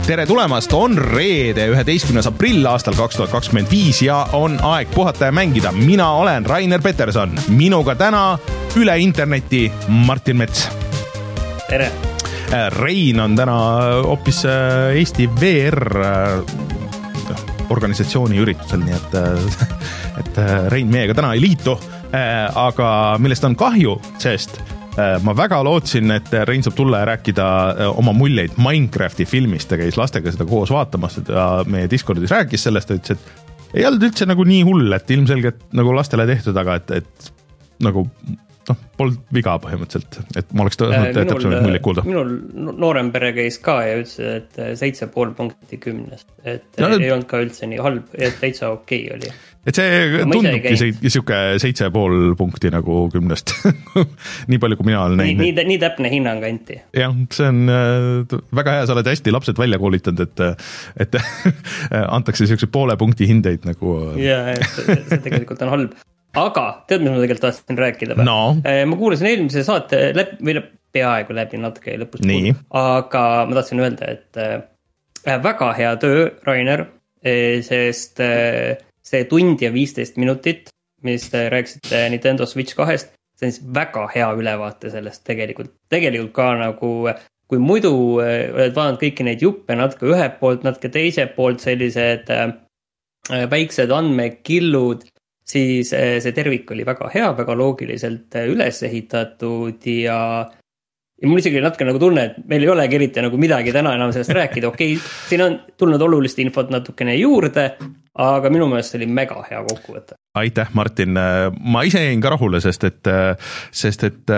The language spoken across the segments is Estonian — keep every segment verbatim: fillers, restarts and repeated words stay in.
tere tulemast, on reede, üheteistkümnes aprill aastal kaks tuhat kakskümmend viis ja on aeg puhata ja mängida. Mina olen Rainer Peterson, minuga täna üle interneti Martin Mets. Tere! Rein on täna hoopis Eesti V R organisatsiooni üritusel, nii et, et Rein meiega täna ei liitu, aga millest on kahju, sest ma väga lootsin, et Rein saab tulla ja rääkida oma muljeid Minecrafti filmist ja käis lastega seda koos vaatamas ja meie Discordis rääkis sellest, et ütles, et ei olnud üldse nagu nii hull, et ilmselgelt nagu lastele tehtud, aga et, et nagu noh, polnud viga põhimõtteliselt, et ma oleks tõenäoliselt äh, täpsemalt muljeid kuulda. Minul noorem pere käis ka ja ütles, et seitse pool punkti kümnest, et no, ei olnud ka üldse nii halb, et täitsa okei okay oli. Et see tundubki siuke seitse pool punkti nagu kümnest. nii palju, kui mina olen näinud. Nii, nii, nii täpne hinnang anti. Jah, see on äh, väga hea, sa oled hästi lapsed välja koolitanud, et, et antakse siukse poole punkti hindeid nagu. Ja, et see tegelikult on halb. Aga, tead, mis ma tegelikult tahtsin rääkida? No. Ma kuulasin eelmise saate läbi, või peaaegu läbi natuke lõpus. Nii. Aga ma tahtsin öelda, et väga hea töö, Rainer, sest see tund ja viisteist minutit, mis te rääksite Nintendo Switch kahest, see on siis väga hea ülevaate sellest tegelikult. Tegelikult ka nagu, kui muidu oled vaadanud kõiki neid juppe natuke ühe poolt, natuke teise poolt sellised väiksed andmekillud, siis see tervik oli väga hea, väga loogiliselt üles ehitatud ja, ja mul isegi natuke nagu tunne, et meil ei olegi eriti nagu midagi täna enam sellest rääkida. Okei, okay, siin on tulnud olulist infot natukene juurde, aga minu meelest oli mega hea kokkuvõte. Aitäh, Martin. Ma ise jäin ka rahule, sest et, sest et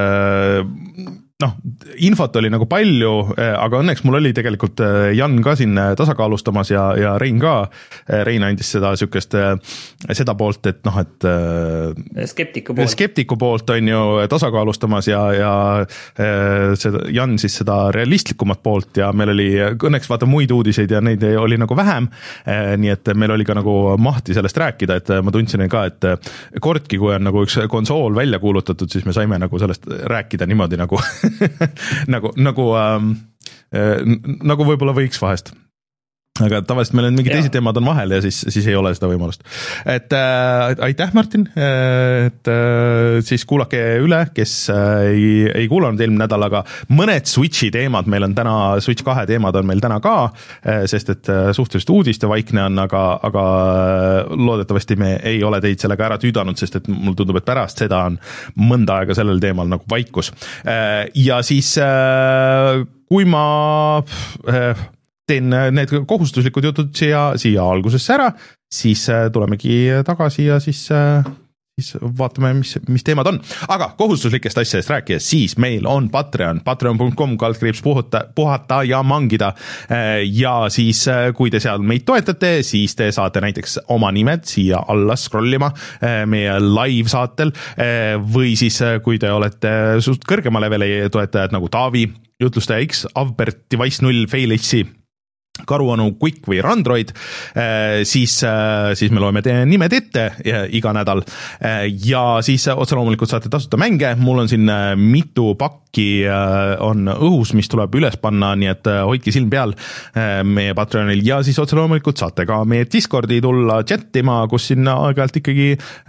noh, infot oli nagu palju, aga õnneks mul oli tegelikult Jan ka siin tasakaalustamas ja, ja Rein ka. Rein andis seda sükest, seda poolt, et noh, et skeptiku poolt, skeptiku poolt on ju tasakaalustamas ja, ja seda, Jan siis seda realistlikumat poolt ja meil oli õnneks vaata muid uudiseid ja neid oli nagu vähem, nii et meil oli ka nagu mahti sellest rääkida, et ma tundsin ka, et kordki, kui on nagu üks konsool välja kuulutatud, siis me saime nagu sellest rääkida niimoodi nagu nagu, nagu, ähm, nagu võib-olla võiks vahest. Aga tavaliselt meil on mingi teised teemad on vahel ja siis, siis ei ole seda võimalust. Et äh, aitäh, Martin, et äh, siis kuulake üle, kes äh, ei, ei kuulanud eelmine nädal, aga mõned Switchi teemad meil on täna, Switch kahe teemad on meil täna ka, äh, sest et äh, suhteliselt uudiste vaikne on, aga, aga loodetavasti me ei ole teid sellega ära tüüdanud, sest et mul tundub, et pärast seda on mõnda aega sellel teemal nagu vaikus. Äh, ja siis äh, kui ma äh, teen need kohustuslikud jutud siia, siia algusesse ära, siis tulemegi tagasi ja siis, siis vaatame, mis, mis teemad on. Aga kohustuslikest asjadest rääkides, siis meil on Patreon, patreon punkt com kaldkriips puhata, puhata ja mangida. Ja siis, kui te seal meid toetate, siis te saate näiteks oma nimed siia alla scrollima meie live saatel või siis, kui te olete suht kõrgema leveli toetajad nagu Taavi, Jutlustaja X, Avbert, Device null, Fail-H C, Karuanu, Quick või Randroid, siis, siis me loeme teie nimed ette iga nädal ja siis otse loomulikult saate tasuta mänge. Mul on siin mitu pakki on õhus, mis tuleb üles panna, nii et hoidke silm peal meie Patreonil ja siis otse loomulikult saate ka meie Discordi tulla chattima, kus sinna aeg-ajalt ikkagi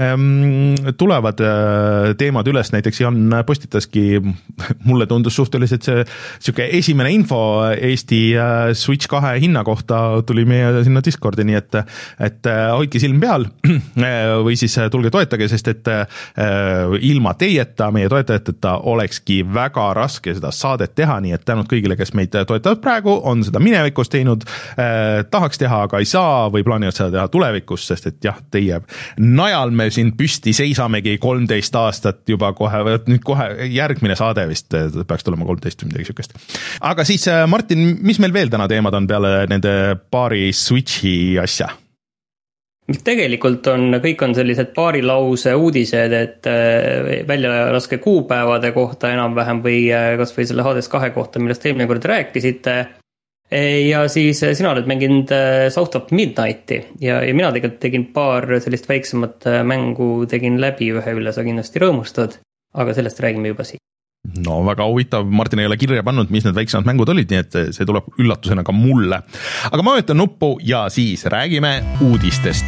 tulevad teemad üles. Näiteks Jan postitaski, mulle tundus suhteliselt see siuke esimene info Eesti Switch kahe hinna kohta tuli meie sinna Discordi, nii et, et hoidke silm peal või siis tulge toetage, sest et ilma teieta, meie toetajateta olekski väga raske seda saadet teha, nii et tänud kõigile, kes meid toetavad praegu, on seda minevikus teinud, tahaks teha, aga ei saa või plaanivad seda teha tulevikus, sest et jah, teie najal me siin püsti seisamegi kolmteist aastat juba kohe, nüüd kohe järgmine saade vist peaks tulema kolmteist või midagi sükest. Aga siis Martin, mis meil veel täna teemad on peale nende paari Switchi asja? Tegelikult on, kõik on sellised paari lause uudised, et välja laske kuupäevade kohta enam-vähem või kas või selle Hades kahe kohta, millest eelmine kord rääkisite. Ja siis sina oled mänginud South of Midnighti ja, ja mina tegelikult tegin paar sellist väiksemat mängu tegin läbi ühe üle, sa kindlasti rõõmustad, aga sellest räägime juba siin. no väga huvitav, Martin ei ole kirja pannud, mis need väiksemad mängud olid, nii et see tuleb üllatusena ka mulle. Aga ma vajutan nuppu ja siis räägime uudistest.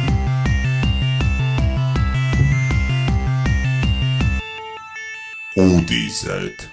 Uudised.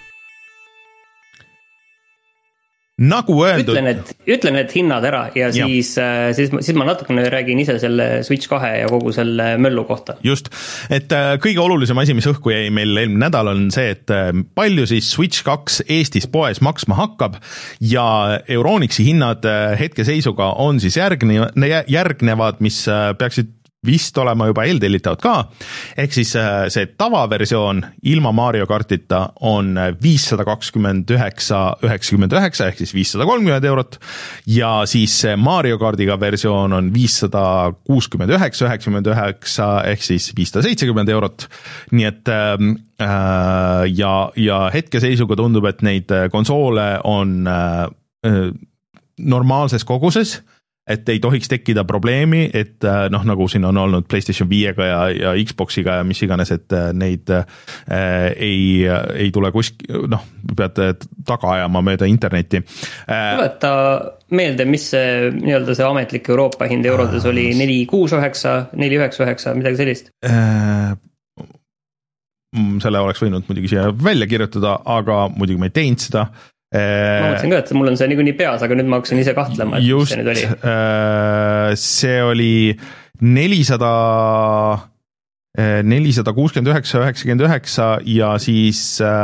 Nagu öeldud. Ütlen, et, ütlen, et hinnad ära ja siis, siis, siis ma natukene räägin ise selle Switch kahe ja kogu selle möllu kohta. Just, et kõige olulisem asi, mis õhku jäi meil eelmine nädal on see, et palju siis Switch kaks Eestis poes maksma hakkab ja Euronixi hinnad hetkeseisuga on siis järgne, järgnevad, mis peaksid vist olema juba eeltellitavad ka, ehk siis see tavaversioon ilma Mario kartita on viissada kakskümmend üheksa üheksakümmend üheksa ehk siis viissada kolmkümmend eurot ja siis see Mario kardiga versioon on viissada kuuskümmend üheksa üheksakümmend üheksa ehk siis viissada seitsekümmend eurot, nii et äh, ja, ja hetkeseisuga tundub, et neid konsoole on äh, normaalses koguses, et ei tohiks tekkida probleemi, et noh, nagu siin on olnud PlayStation viiega ja, ja Xboxiga ja mis iganes, et neid äh, ei, ei tule kusk-, noh, peate taga ajama mööda internetti. Tuleta meelde, mis see, nii-öelda see ametlik Euroopa hind eurodes oli neli kuus üheksa, neli üheksa üheksa, midagi sellist? Äh, selle oleks võinud muidugi siia välja kirjutada, aga muidugi ma ei teinud seda. Ma mõtlesin ka, et mul on see niikuinii peas, aga nüüd ma hakkasin ise kahtlema, et just, see nüüd oli. See oli nelisada, nelisada kuuskümmend üheksa üheksakümmend üheksa ja siis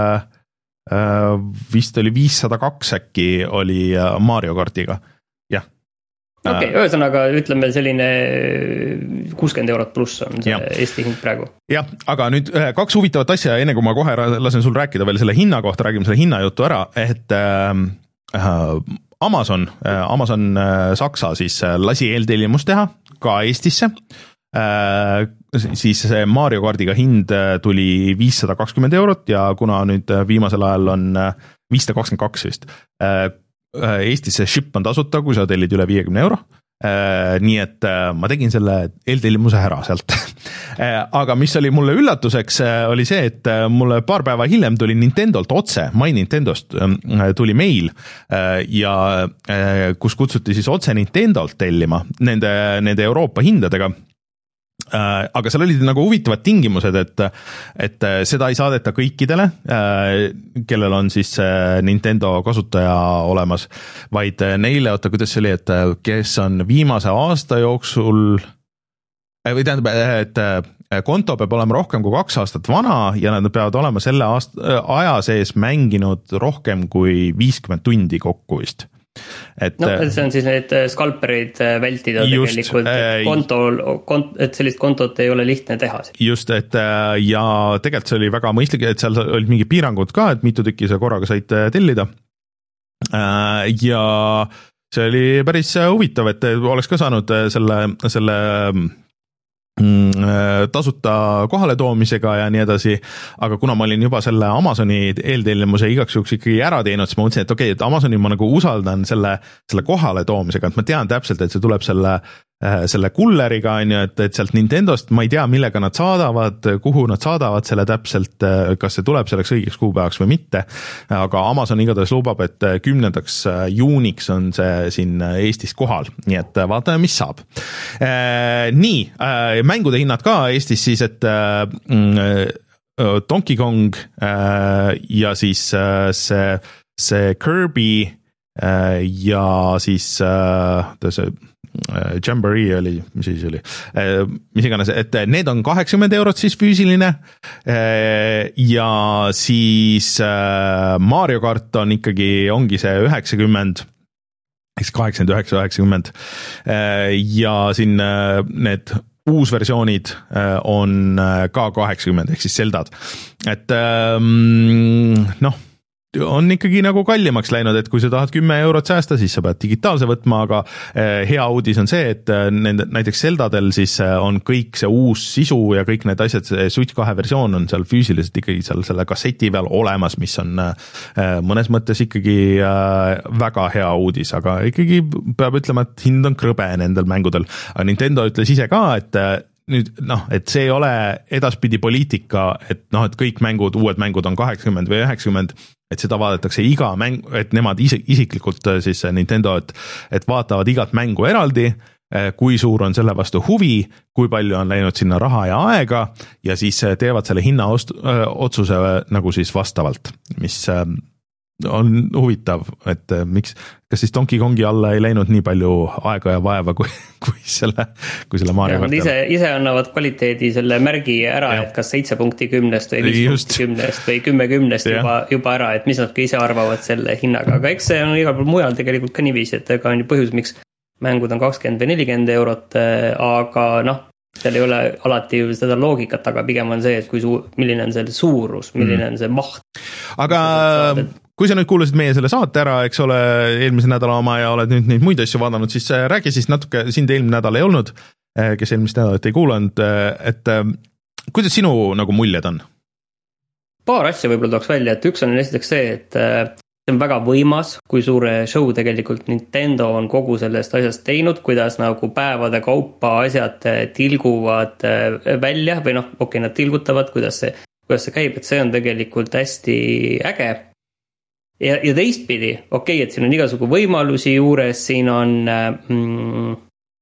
vist oli viissada kaks äkki oli Mario kartiga, jah. Okei, okay, ühesõnaga ütleme selline kuuskümmend eurot pluss on see ja. Eesti hind praegu. Jah, aga nüüd kaks huvitavat asja, enne kui ma kohe lasen sul rääkida veel selle hinna kohta, räägime selle hinnajutu ära, et äh, Amazon, Amazon Saksa siis lasi eeltellimust teha ka Eestisse, äh, siis see Mario kardiga hind tuli viissada kakskümmend eurot ja kuna nüüd viimasel ajal on viissada kakskümmend kaks vist, äh, Eestis see ship on tasuta, kui sa tellid üle viiekümne euro, nii et ma tegin selle eeltellimuse ära sealt. Aga mis oli mulle üllatuseks, oli see, et mulle paar päeva hiljem tuli Nintendolt otse, My Nintendost tuli meil ja kus kutsuti siis otse Nintendolt tellima nende, nende Euroopa hindadega. Aga seal olid nagu huvitavad tingimused, et, et seda ei saadeta kõikidele, kellel on siis Nintendo kasutaja olemas, vaid neile, oota, kuidas see oli, et kes on viimase aasta jooksul, või tähendab, et konto peab olema rohkem kui kaks aastat vana ja nad peavad olema selle aasta, aja sees mänginud rohkem kui viiskümmend tundi kokku vist. Et, no, see on siis need skalpereid vältida just, tegelikult, et, kontol, kont, et sellist kontot ei ole lihtne teha. Just, et ja tegelikult see oli väga mõistlik, et seal olid mingi piirangud ka, et mitu tükki sa korraga said tellida ja see oli päris huvitav, et oleks ka saanud selle, selle tasuta kohale toomisega ja nii edasi, aga kuna ma olin juba selle Amazoni eeltellimuse igaks juhuks ikkagi ära teinud, siis ma mõtlesin, et okei, et Amazoni ma nagu usaldan selle, selle kohale toomisega, et ma tean täpselt, et see tuleb selle, selle kulleriga, on ju, et, et sealt Nintendost ma ei tea, millega nad saadavad, kuhu nad saadavad selle täpselt, kas see tuleb selleks õigeks kuupäevaks või mitte, aga Amazon igatahes lubab, et kümnendaks juuniks on see siin Eestis kohal, nii et vaatame, mis saab. Nii, mängude hinnad ka Eestis siis, et Donkey Kong ja siis see, see Kirby ja siis see Jamboree oli, mis siis oli, mis iganes, et need on kaheksakümmend eurot siis füüsiline ja siis Mario Kart on ikkagi, ongi see üheksakümmend, eks kaheksakümmend üheksa üheksakümmend ja siin need uusversioonid on ka kaheksakümmend ehk siis Zeldad, et noh, on ikkagi nagu kallimaks läinud, et kui sa tahad kümme eurot säästa, siis sa pead digitaalse võtma, aga hea uudis on see, et nende, näiteks Zeldadel siis on kõik see uus sisu ja kõik need asjad, see Switch kahe versioon on seal füüsiliselt ikkagi seal selle kasseti peal olemas, mis on mõnes mõttes ikkagi väga hea uudis, aga ikkagi peab ütlema, et hind on krõbe nendel mängudel. Aga Nintendo ütles ise ka, et nüüd noh, et see ei ole edaspidi poliitika, et noh, et kõik mängud, uued mängud on kaheksakümmend või üheksakümmend, et seda vaadatakse iga mäng, et nemad ise, isiklikult siis Nintendo, et, et vaatavad igat mängu eraldi, kui suur on selle vastu huvi, kui palju on läinud sinna raha ja aega ja siis teevad selle hinna ost, öö, otsuse nagu siis vastavalt, mis on huvitav, et miks, kas siis Donkey Kongi alla ei läinud nii palju aega ja vaeva kui, kui selle, kui selle Mario Kart. Ise, ise annavad kvaliteedi selle märgi ära, ja. Et kas seitse punkti kümnest või viis punkti kümnest või kümme kümnest juba, juba ära, et mis nad ka ise arvavad selle hinnaga, aga eks see on igal pool mujal tegelikult ka niiviisi, et ega on ju põhjus, miks mängud on kakskümmend või nelikümmend eurot, aga noh, seal ei ole alati seda loogikat, aga pigem on see, et kui suu, milline on selle suurus, milline on see maht. Aga kui sa nüüd kuulasid meie selle saate ära, eks ole, eelmise nädala oma ja oled nüüd neid muid asju vaadanud, siis räägi siis natuke, sind eelmine nädal ei olnud, kes eelmist nädalat ei kuulanud, et kuidas sinu nagu muljed on? Paar asja võib-olla tooks välja, et üks on esiteks see, et see on väga võimas, kui suure show tegelikult Nintendo on kogu sellest asjast teinud, kuidas nagu päevade kaupa asjad tilguvad välja või noh, okei, nad tilgutavad, kuidas see, kuidas see käib, et see on tegelikult hästi äge. Ja, ja teistpidi, okei, et siin on igasugu võimalusi juures, siin on mm,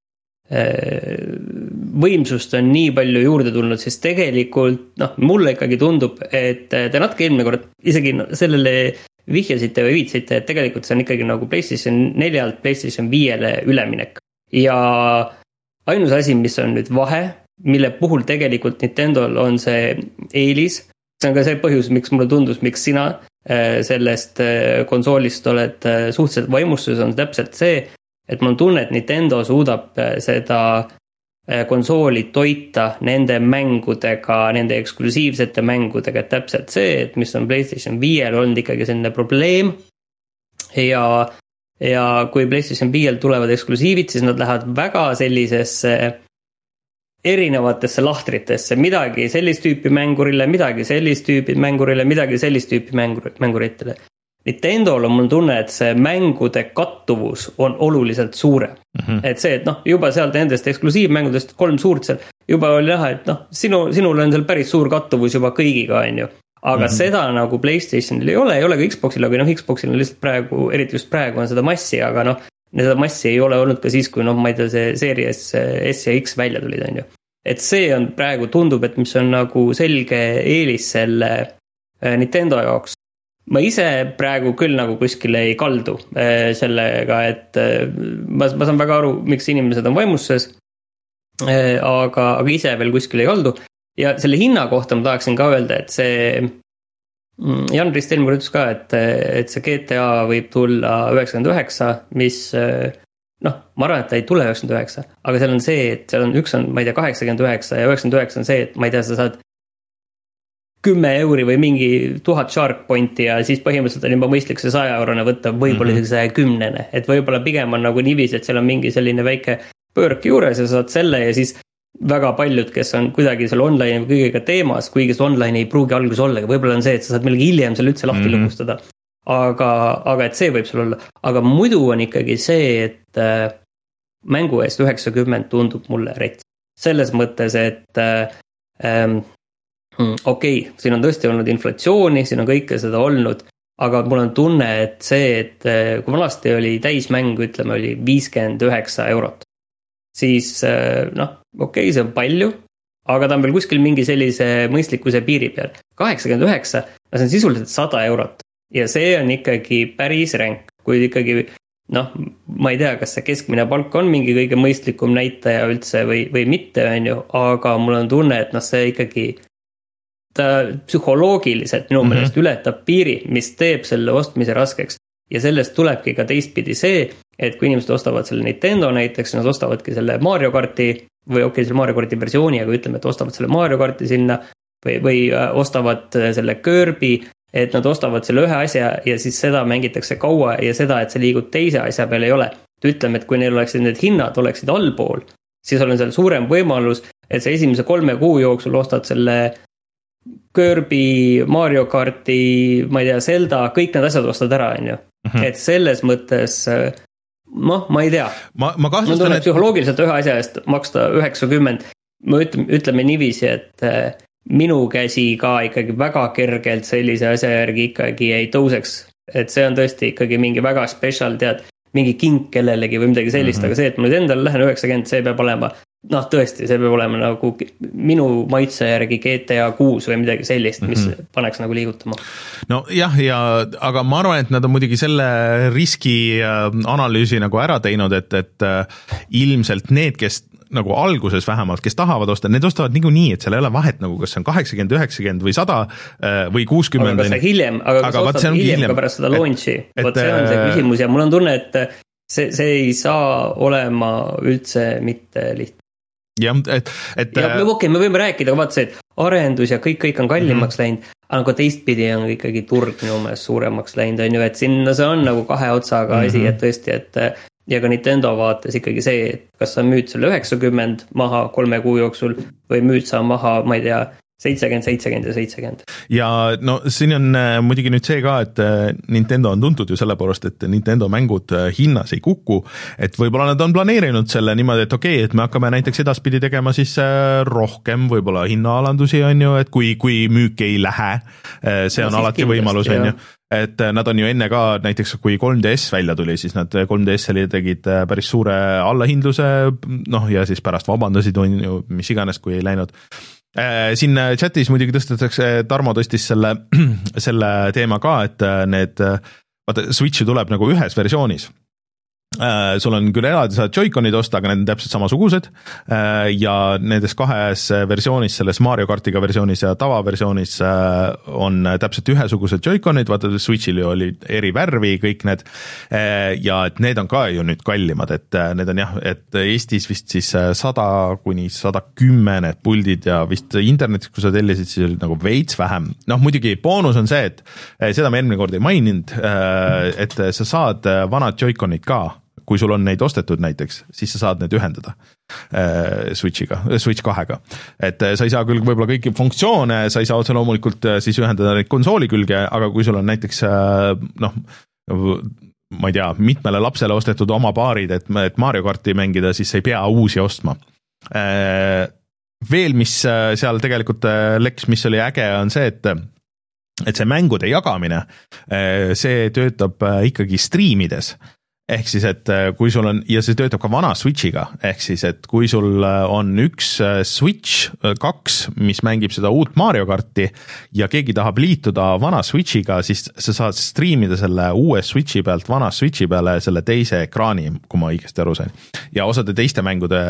võimsust on nii palju juurde tulnud, siis tegelikult, noh, mulle ikkagi tundub, et te natuke eelmine kord isegi sellele vihjasite või viitsite, et tegelikult see on ikkagi nagu PlayStation neljalt PlayStation viiele üleminek. Ja ainus asi, mis on nüüd vahe, mille puhul tegelikult Nintendol on see eelis, see on ka see põhjus, miks mulle tundus, miks sina sellest konsoolist oled suhteliselt vaimustuses, on täpselt see, et mul on tunne, et Nintendo suudab seda konsooli toita nende mängudega, nende eksklusiivsete mängudega, et täpselt see, et mis on PlayStation viiel olnud ikkagi selline probleem ja, ja kui PlayStation viiel tulevad eksklusiivid, siis nad lähevad väga sellisesse erinevatesse lahtritesse, midagi sellist tüüpi mängurile, midagi sellist tüüpi mängurile, midagi sellist tüüpi mängur, mänguritele. Nintendol on mul tunne, et see mängude kattuvus on oluliselt suure. Mm-hmm. Et see, et noh, juba sealt nendest eksklusiivmängudest kolm suurt seal, juba oli näha, et noh, sinu, sinul on seal päris suur kattuvus juba kõigiga, on ju. Aga mm-hmm. seda nagu PlayStationil ei ole, ei ole ka Xboxil, aga noh, Xboxil on lihtsalt praegu, eriti just praegu on seda massi, aga noh, seda massi ei ole olnud ka siis, kui noh, ma ei tea, see Series S ja X välja tulid, on ju. Et see on praegu tundub, et mis on nagu selge eelis selle Nintendo jaoks. Ma ise praegu küll nagu kuskile ei kaldu sellega, et ma, ma saan väga aru, miks inimesed on vaimuses, aga, aga ise veel kuskile ei kaldu. Ja selle hinna kohta ma tahaksin ka öelda, et see Jan Rist eelmine ütles ka, et, et see G T A võib tulla üheksakümmend üheksa, mis noh, ma arvan, et ta ei tule üheksakümmend üheksa, aga seal on see, et seal on üks on, ma ei tea, kaheksakümmend üheksa ja üheksakümmend üheksa on see, et ma ei tea, sa saad kümme euri või mingi tuhat shark pointi ja siis põhimõtteliselt on juba mõistlik see saja eurone võtta, võib-olla mm-hmm. see kümnene, et võib-olla pigem on nagu niivis, et seal on mingi selline väike pöörk juures ja saad selle ja siis väga paljud, kes on kuidagi seal online või kõigega teemas, kuigi see online ei pruugi algus olla, võib-olla on see, et sa saad millegi hiljem seal üldse lahti mm-hmm. lukustada, aga, aga et see võib sul olla, aga muidu on ikkagi see, et äh, mängu eest üheksakümmend tundub mulle rets. Selles mõttes, et äh, ähm, okei, okay, siin on tõesti olnud inflatsiooni, siin on kõike seda olnud, aga mul on tunne, et see, et äh, kui vanasti oli täismäng, ütleme, oli viiskümmend üheksa eurot, siis äh, noh, okei okay,, see on palju, aga ta on veel kuskil mingi sellise mõistlikkuse piiri peal. kaheksakümmend üheksa, see on sisuliselt sada eurot ja see on ikkagi päris ränk, kui ikkagi, noh, ma ei tea, kas see keskmine palk on mingi kõige mõistlikum näitaja üldse või, või mitte, on ju, aga mul on tunne, et noh, see ikkagi ta psühholoogiliselt minu meelest mm-hmm. ületab piiri, mis teeb selle ostmise raskeks. Ja sellest tulebki ka teistpidi see, et kui inimesed ostavad selle Nintendo näiteks, nad ostavadki selle Mario Karti või okei, okay, selle Mario Karti versiooni, aga ütleme, et ostavad selle Mario Karti sinna või, või ostavad selle Kirby, et nad ostavad selle ühe asja ja siis seda mängitakse kaua ja seda, et see liigub teise asja peal ei ole. Ütleme, et kui neil oleksid need hinnad oleksid allpool, siis on seal suurem võimalus, et see esimese kolme kuu jooksul ostad selle Kirby, Mario Karti, ma ei tea, Zelda, kõik need asjad ostad ära, on ju. Mm-hmm. Et selles mõttes, noh, ma ei tea. Ma, ma kahtlustan, et psühholoogiliselt ühe asja eest maksta üheksakümmend ma ütleme, ütleme niiviisi, et minu käsi ka ikkagi väga kergelt sellise asja järgi ikkagi ei tõuseks. Et see on tõesti ikkagi mingi väga special, tead, mingi kink kellelegi või midagi sellist, mm-hmm. aga see, et ma nüüd endale lähen üheksakümmend, see peab olema, noh tõesti, see peab olema nagu minu maitse järgi G T A kuus või midagi sellist, mis mm-hmm. paneks nagu liigutama. No jah, ja, aga ma arvan, et nad on muidugi selle riski analüüsi nagu ära teinud, et, et ilmselt need, kes nagu alguses vähemalt, kes tahavad osta, need ostavad niikuinii, et seal ei ole vahet nagu, kas see on kaheksakümmend, üheksakümmend või sada või kuuskümmend. Aga kas see hiljem, aga kas aga ostad hiljem, hiljem ka pärast seda launchi, vot see on see küsimus ja mul on tunne, et see, see ei saa olema üldse mitte lihtne. jah, et, et ja me, okay, me võime rääkida, aga vaat see, et arendus ja kõik, kõik on kallimaks mm-hmm. läinud, aga teistpidi on ikkagi turg minu meelest suuremaks läinud, on ju, et sinna see on nagu kahe otsaga mm-hmm. asi, et tõesti, et ja ka Nintendo vaates ikkagi see, et kas sa müüd selle üheksakümmend maha kolme kuu jooksul või müüd sa maha, ma ei tea, seitsekümmend, seitsekümmend ja seitsekümmend. Ja no siin on muidugi nüüd see ka, et Nintendo on tuntud ju selle poolest, et Nintendo mängud hinnas ei kuku, et võib-olla nad on planeerinud selle niimoodi, et okei, okay, et me hakkame näiteks edaspidi tegema siis rohkem võib-olla hinnaalandusi, on ju, et kui, kui müük ei lähe, see on no, alati võimalus, on ju. Et nad on ju enne ka, näiteks kui kolm D S välja tuli, siis nad kolm D S-li tegid päris suure allahindluse, noh ja siis pärast vabandasid, on ju, mis iganes, kui ei läinud. Siin chatis muidugi tõstetakse, Tarmo tõstis selle, selle teema ka, et need, vaata, Switch tuleb nagu ühes versioonis. Sul on küll eraldi saad Joy-Conid osta, aga need on täpselt samasugused ja nendes kahes versioonis, selles Mario Kartiga versioonis ja tavaversioonis on täpselt ühesugused Joy-Conid, vaata Switchil ju oli eri värvi kõik need ja et need on ka ju nüüd kallimad, et need on jah, et Eestis vist siis sada kuni sada kümme need puldid ja vist internetis, kui sa tellisid, siis oli nagu veits vähem. Noh, muidugi boonus on see, et seda me eelmine kord ei maininud, et sa saad vanad Joy-Conid ka, kui sul on neid ostetud näiteks, siis sa saad need ühendada Switchiga, Switch kahega. Et sa ei saa küll võib-olla kõiki funktsioone, sa ei saa otse loomulikult siis ühendada neid konsooli külge, aga kui sul on näiteks noh, ma ei tea, mitmele lapsele ostetud oma paarid, et, et Mario Karti mängida, siis ei pea uusi ostma. Veel, mis seal tegelikult leks, mis oli äge, on see, et et see mängude jagamine, see töötab ikkagi striimides. Ehk siis, et kui sul on, ja see töötab ka vana Switchiga, ehk siis, et kui sul on üks Switch kaks, mis mängib seda uut Mario Karti ja keegi tahab liituda vana Switchiga, siis sa saad streamida selle uue Switchi pealt vana Switchi peale selle teise ekraani, kui ma õigesti aru sain. Ja osade teiste mängude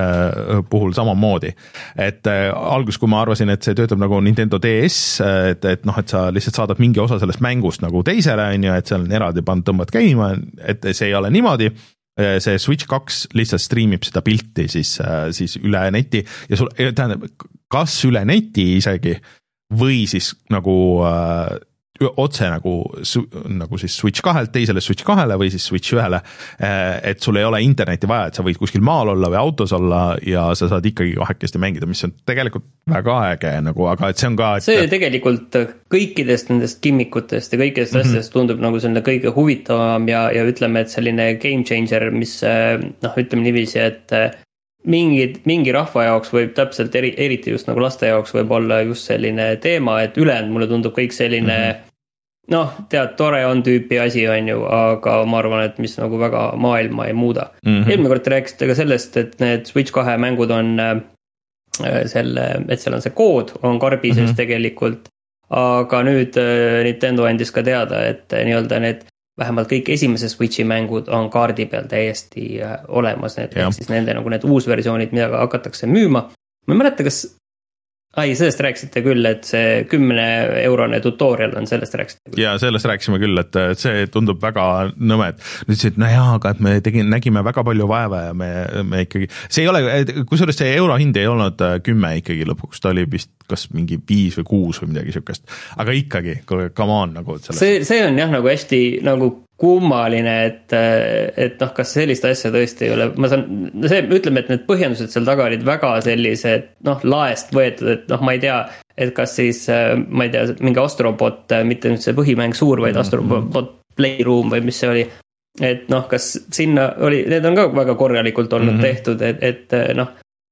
äh, puhul samamoodi. Et äh, algus, kui ma arvasin, et see töötab nagu Nintendo D S, et, et noh, et sa lihtsalt saadad mingi osa sellest mängust nagu teisele, on ju, et seal on eraldi pand tõmbad käima, et see ei ole niimoodi, see Switch kaks lihtsalt streamib seda pilti siis, siis üle neti ja sul, tähendab, kas üle neti isegi või siis nagu äh, otse nagu, nagu siis Switch kahelt teisele Switch kahele või siis Switch ühele, et sul ei ole interneti vaja, et sa võid kuskil maal olla või autos olla ja sa saad ikkagi kahekesti mängida, mis on tegelikult väga äge nagu, aga et see on ka et... see tegelikult kõikidest nendest kimmikutest ja kõikidest mm-hmm. asjadest tundub nagu selline kõige huvitavam ja, ja ütleme, et selline game changer, mis noh, ütleme niiviisi, et mingi, mingi rahva jaoks võib täpselt eri, eriti just nagu laste jaoks võib olla just selline teema, et ülejäänud mulle tundub kõik selline mm-hmm. noh, tead, tore on tüüpi asi, on ju, aga ma arvan, et mis nagu väga maailma ei muuda. Mm-hmm. Eelmine kord te rääkisite ka sellest, et need Switch kahe mängud on äh, selle, et seal on see kood, on karbises mm-hmm. tegelikult, aga nüüd äh, Nintendo andis ka teada, et äh, nii-öelda need vähemalt kõik esimese Switchi mängud on kaardi peal täiesti äh, olemas, need, siis nende nagu need uusversioonid, mida hakatakse müüma. Ma ei mäleta, kas ai, sellest rääkisite küll, et see kümne eurone tutorial on, sellest rääkisite küll. Ja sellest rääkisime küll, et see tundub väga nõmed. Nüüd see, et no jaa, aga et me tegin, nägime väga palju vaeva ja me, me ikkagi, see ei ole, kusjuures see eurohind ei olnud kümme ikkagi lõpuks, ta oli vist kas mingi viis või kuus või midagi siukest. Aga ikkagi, come on nagu. See, see on jah nagu hästi nagu kummaline, et, et noh, kas sellist asja tõesti ei ole, ma saan, see, ütleme, et need põhjendused seal taga olid väga sellised, noh, laest võetud, et noh, ma ei tea, et kas siis, ma ei tea, mingi Astrobot, mitte nüüd see põhimäng suur, vaid Astrobot Playroom või mis see oli, et noh, kas sinna oli, need on ka väga korralikult olnud mm-hmm. tehtud, et, et noh,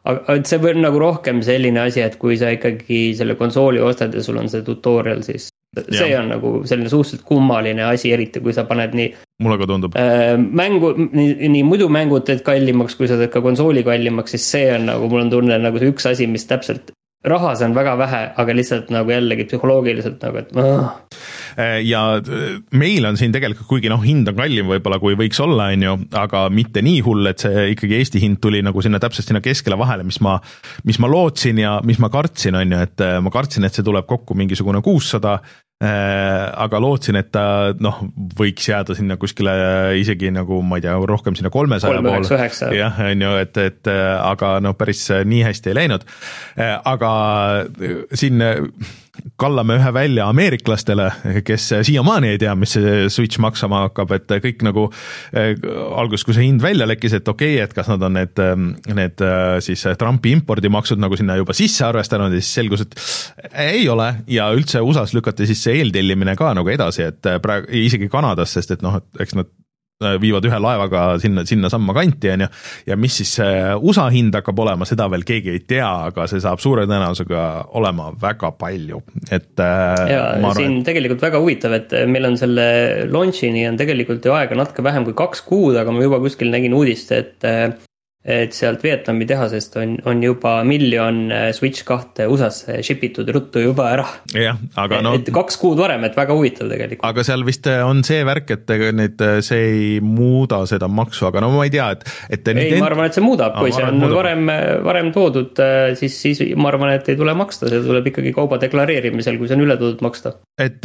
aga see on nagu rohkem selline asi, et kui sa ikkagi selle konsooli ostad ja sul on see tutorial, siis see ja. on nagu selline suhteliselt kummaline asi, eriti kui sa paned nii mulle ka tundub äh, mängu, nii, nii muidu mängud teed kallimaks, kui sa teed ka konsooli kallimaks, siis see on nagu, mul on tunne nagu see üks asi, mis täpselt rahas on väga vähe, aga lihtsalt nagu jällegi psühholoogiliselt nagu, et oh. Ja meil on siin tegelikult, kuigi noh, hind on kallim võib-olla kui võiks olla, on ju, aga mitte nii hull, et see ikkagi Eesti hind tuli nagu sinna täpselt sinna keskele vahele, mis ma, mis ma lootsin ja mis ma kartsin, on ju, et ma kartsin, et see tuleb kokku mingisugune kuussada, aga lootsin, et ta noh, võiks jääda sinna kuskile isegi nagu, ma ei tea, rohkem sinna kolmesaja poole. jah, on ju, et, et aga no päris nii hästi ei läinud. Aga siin kallame ühe välja ameeriklastele, kes siiamaani ei tea, mis see Switch maksama hakkab, et kõik nagu algus, kui see hind välja lekkis, et okei, okay, et kas nad on need, need siis Trumpi impordimaksud nagu sinna juba sisse arvestanud ja siis selgus, et ei ole ja üldse U S A-s lükati siis see eeltellimine ka nagu edasi, et praegu isegi Kanadas, sest et noh, et eks nad viivad ühe laevaga sinna, sinna samma kanti, on ju, ja mis siis U S A hind hakkab olema, seda veel keegi ei tea, aga see saab suure tõenäosusega olema väga palju, et ja arvan, siin et... tegelikult väga huvitav, et meil on selle launchini on tegelikult ju aega natuke vähem kui kaks kuud, aga ma juba kuskil nägin uudist, et et sealt Vietnami tehasest on, on juba miljon Switch kahte U S A-sse shipitud ruttu juba ära. jah, aga no... Et kaks kuud varem, et väga huvitav tegelikult. Aga seal vist on see värk, et need, see ei muuda seda maksu, aga no ma ei tea, et... et ei, Nintendo... ma arvan, et see muudab, kui see on muudab. varem, varem toodud, siis, siis ma arvan, et ei tule maksta, see tuleb ikkagi kauba deklareerimisel, kui see on üle toodud maksta. Et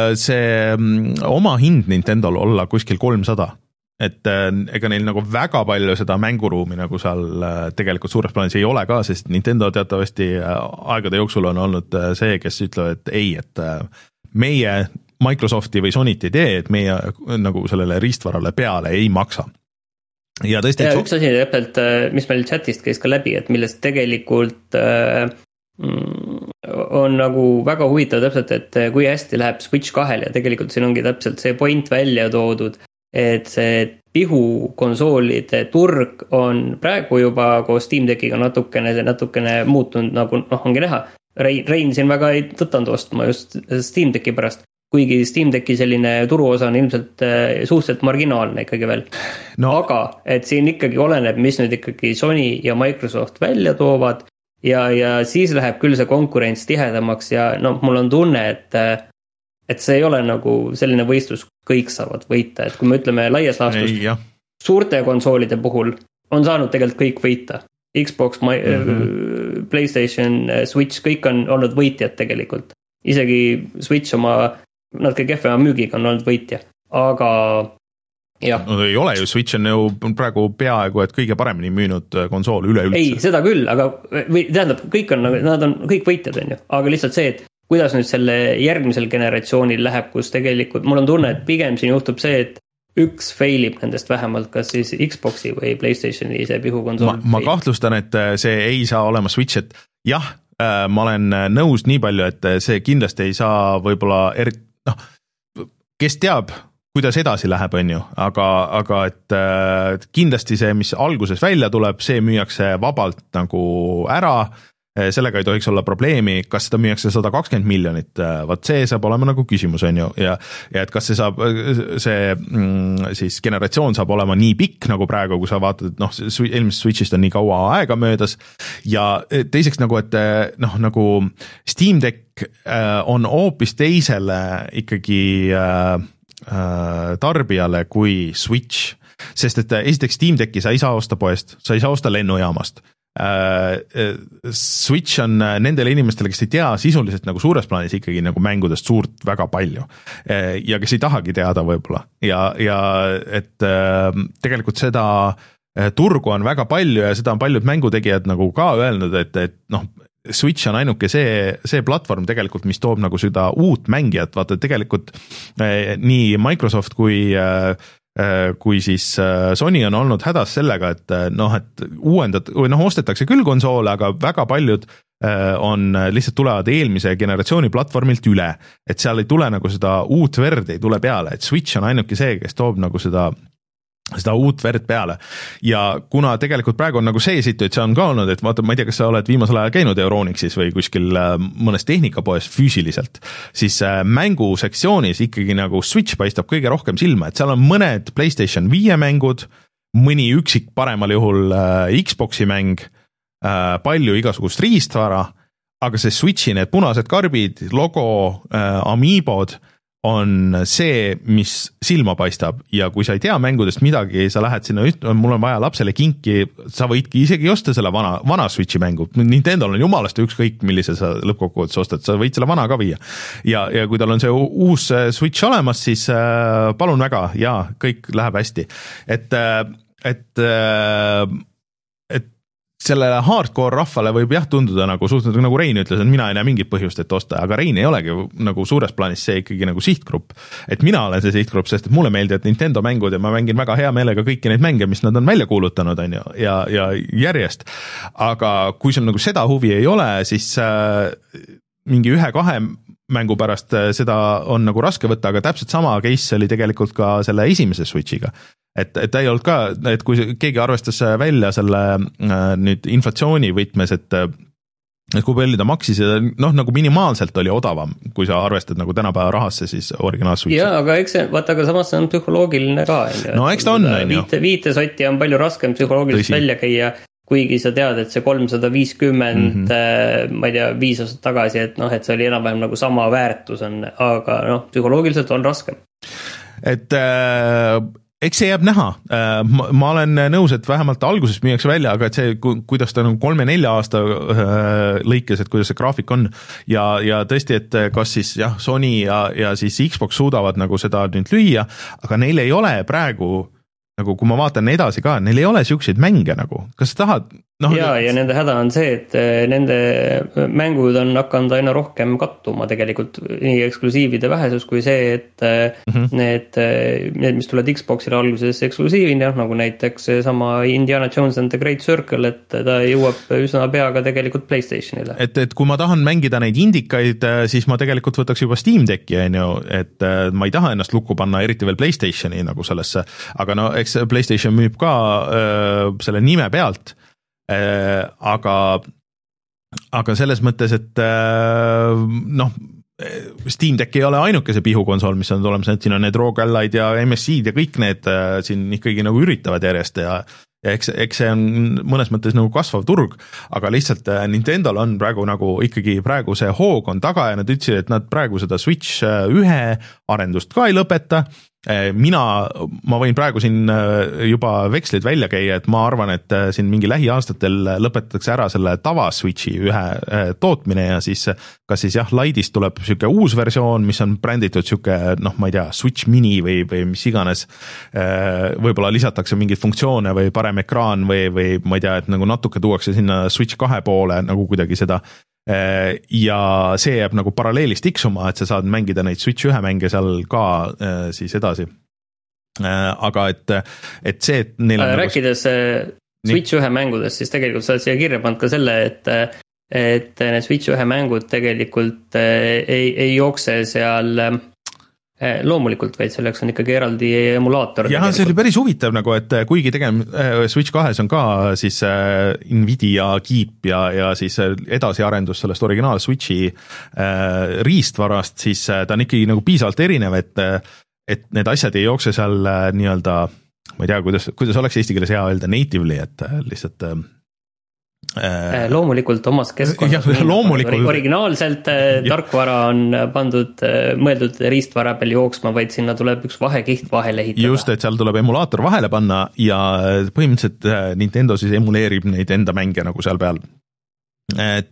see oma hind Nintendol olla kuskil kolmsada. Et ega neil nagu väga palju seda mänguruumi nagu seal tegelikult suures plaanis ei ole ka, sest Nintendo teatavasti aegade jooksul on olnud see, kes ütleb, et ei, et meie Microsofti või Sony't ei tee, et meie nagu sellele riistvarale peale ei maksa. Ja tõesti... Ja üks asi täpselt, mis meil chatist käis ka läbi, et millest tegelikult on nagu väga huvitav täpselt, et kui hästi läheb Switch kahel ja tegelikult siin ongi täpselt see point välja toodud, et see pihu konsoolide turg on praegu juba koos Steam Deckiga natukene, natukene muutunud, nagu noh, ongi näha. Rein, Rein siin väga ei tõtanud ostma just Steam Decki pärast, kuigi Steam Decki selline turuosa on ilmselt suhteliselt marginaalne ikkagi veel. No. Aga et siin ikkagi oleneb, mis nüüd ikkagi Sony ja Microsoft välja toovad ja, ja siis läheb küll see konkurents tihedamaks ja no mul on tunne, et et see ei ole nagu selline võistlus, kõik saavad võita, et kui me ütleme laias laastus ei, suurte konsoolide puhul on saanud tegelikult kõik võita. Xbox, My, mm-hmm. PlayStation, Switch, kõik on olnud võitjad tegelikult. Isegi Switch oma natuke kehvema müügiga on olnud võitja, aga jah. No ei ole ju, Switch on ju praegu peaaegu, et kõige paremini müünud konsool üleüldse. Ei, seda küll, aga või, tähendab, kõik on, nad on kõik võitjad, on ju, aga lihtsalt see, et kuidas nüüd selle järgmisel generatsioonil läheb, kus tegelikult mul on tunne, et pigem siin juhtub see, et üks failib nendest vähemalt, kas siis Xboxi või PlayStationi see pihukonsool. Ma, ma kahtlustan, et see ei saa olema Switch, et jah, ma olen nõus nii palju, et see kindlasti ei saa võib-olla eri, noh, kes teab, kuidas edasi läheb, on ju, aga, aga et kindlasti see, mis alguses välja tuleb, see müüakse vabalt nagu ära, sellega ei tohiks olla probleemi, kas seda müüakse sada kakskümmend miljonit, vaat see saab olema nagu küsimus, on ju, ja, ja et kas see saab, see siis generatsioon saab olema nii pikk nagu praegu, kui sa vaatad, et noh, eelmisest Switchist on nii kaua aega möödas ja teiseks nagu, et noh, nagu Steam Deck on hoopis teisele ikkagi tarbijale kui Switch, sest et esiteks Steam Decki sa ei saa osta poest, sa ei saa osta lennujaamast. Switch on nendele inimestele, kes ei tea sisuliselt nagu suures plaanis ikkagi nagu mängudest suurt väga palju ja kes ei tahagi teada võib-olla ja, ja et tegelikult seda turgu on väga palju ja seda on paljud mängutegijad nagu ka öelnud, et, et noh, Switch on ainuke see, see platvorm tegelikult, mis toob nagu seda uut mängijat, vaata tegelikult nii Microsoft kui kui siis Sony on olnud hädas sellega, et noh, et uuendad, või noh, ostetakse küll konsoole, aga väga paljud on lihtsalt tulevad eelmise generatsiooni platvormilt üle, et seal ei tule nagu seda uut verd ei tule peale, et Switch on ainuke see, kes toob nagu seda seda uut verd peale ja kuna tegelikult praegu on nagu see situatsioon ka olnud, et vaata, ma ei tea, kas sa oled viimasel ajal käinud Euronixis või kuskil mõnes tehnikapoes füüsiliselt, siis mängusektsioonis ikkagi nagu Switch paistab kõige rohkem silma, et seal on mõned PlayStation viie mängud, mõni üksik paremal juhul Xboxi mäng, palju igasugust riistvara, aga see Switchi need punased karbid, logo, amiibod on see, mis silma paistab ja kui sa ei tea mängudest midagi, sa lähed sinna, mul on vaja lapsele kinki, sa võidki isegi osta selle vana, vana Switchi mängu, Nintendo'l on jumalast ükskõik, millise sa lõppkokkuvõttes ostad, sa võid selle vana ka viia. Ja, ja kui tal on see uus Switch olemas, siis äh, palun väga, ja kõik läheb hästi. Et, et äh, sellele hardcore rahvale võib jah tunduda nagu suhteliselt, nagu Rein ütles, et mina ei näe mingit põhjust, et osta, aga Rein ei olegi nagu suures plaanis see ikkagi nagu sihtgrupp. Et mina olen see sihtgrupp, sest et mulle meeldivad Nintendo mängud ja ma mängin väga hea meelega kõiki neid mänge, mis nad on välja kuulutanud, on ju, ja, ja järjest. Aga kui sul nagu seda huvi ei ole, siis äh, mingi ühe-kahe mängu pärast seda on nagu raske võtta, aga täpselt sama case oli tegelikult ka selle esimese Switchiga. Et, et ta ei olnud ka, et kui keegi arvestas välja selle nüüd inflatsiooni võtmes, et, et kui palju ta maksis, noh nagu minimaalselt oli odavam, kui sa arvestad nagu tänapäeva rahasse, siis originaalswitchi. Jaa, aga eks see, vaata, aga samas see on psühholoogiline ka. No eks ta on, on ju. Viite, viitesotti on palju raskem psühholoogiliselt välja käia, kuigi sa tead, et see kolmsada viiskümmend, mm-hmm. ma ei tea, viis aastat tagasi, et noh, et see oli enam-vähem nagu sama väärtus on, aga noh, psühholoogiliselt on raskem. Et äh, eks see jääb näha, ma olen nõus, et vähemalt algusest müüakse välja, aga et see, kuidas ta on kolme-nelja aasta lõikes, et kuidas see graafik on ja, ja tõesti, et kas siis jah, Sony ja, ja siis Xbox suudavad nagu seda nüüd lüüa, aga neil ei ole praegu, nagu kui ma vaatan edasi ka, neil ei ole siukseid mänge nagu, kas sa tahad? No, ja, ja nende häda on see, et nende mängud on hakanud aina rohkem kattuma tegelikult nii eksklusiivide vähesus kui see, et mm-hmm. need, need, mis tulevad Xboxile alguses eksklusiivina, nagu näiteks sama Indiana Jones and the Great Circle, et ta jõuab üsna peaga tegelikult PlayStationile. Et, et kui ma tahan mängida neid indikaid, siis ma tegelikult võtaks juba Steam Decki, on ju, et ma ei taha ennast lukku panna eriti veel PlayStationi nagu sellesse, aga no eks PlayStation müüb ka äh, selle nime pealt, Äh, aga, aga selles mõttes, et äh, noh, Steam Deck ei ole ainuke see pihukonsol, mis on olemas, et siin on need Rogue Allied ja M S I-d ja kõik need äh, siin ikkagi nagu üritavad järjest ja, ja eks, eks see on mõnes mõttes nagu kasvav turg, aga lihtsalt Nintendo'l on praegu nagu ikkagi praegu see hoog on taga ja nad ütlesid, et nad praegu seda Switch ühe arendust ka ei lõpeta. Mina, ma võin praegu siin juba vekslid välja käia, et ma arvan, et siin mingi lähiaastatel lõpetatakse ära selle tava Switchi ühe tootmine ja siis kas siis jah, Lite'ist tuleb siuke uus versioon, mis on bränditud siuke, noh, ma ei tea, Switch Mini või, või mis iganes, võib-olla lisatakse mingeid funktsioone või parem ekraan või, või ma ei tea, et nagu natuke tuuakse sinna Switch kahe poole nagu kuidagi seda ja see jääb nagu paralleelist tiksuma, et sa saad mängida neid Switch ühe mänge seal ka siis edasi. Aga et, et see, et neil on rääkides nagu... Switch ühe mängudest, siis tegelikult sa oled siia kirja pannud ka selle, et, et need Switch ühe mängud tegelikult ei, ei jookse seal loomulikult, vaid selleks on ikkagi eraldi emulaator. Jah, see oli päris huvitav nagu, et kuigi tegem Switch kahes on ka siis Nvidia Keep ja, ja siis edasiarendus sellest originaal Switchi riistvarast, siis ta on ikkagi nagu piisavalt erinev, et, et need asjad ei jookse seal nii-öelda, ma ei tea, kuidas, kuidas oleks eesti keeles hea öelda natively, et lihtsalt loomulikult omas keskkonnas originaalselt tarkvara on pandud, mõeldud riistvara peal jooksma, vaid sinna tuleb üks vahekiht vahele ehitada. Just, et seal tuleb emulaator vahele panna ja põhimõtteliselt Nintendo siis emuleerib neid enda mänge nagu seal peal. Et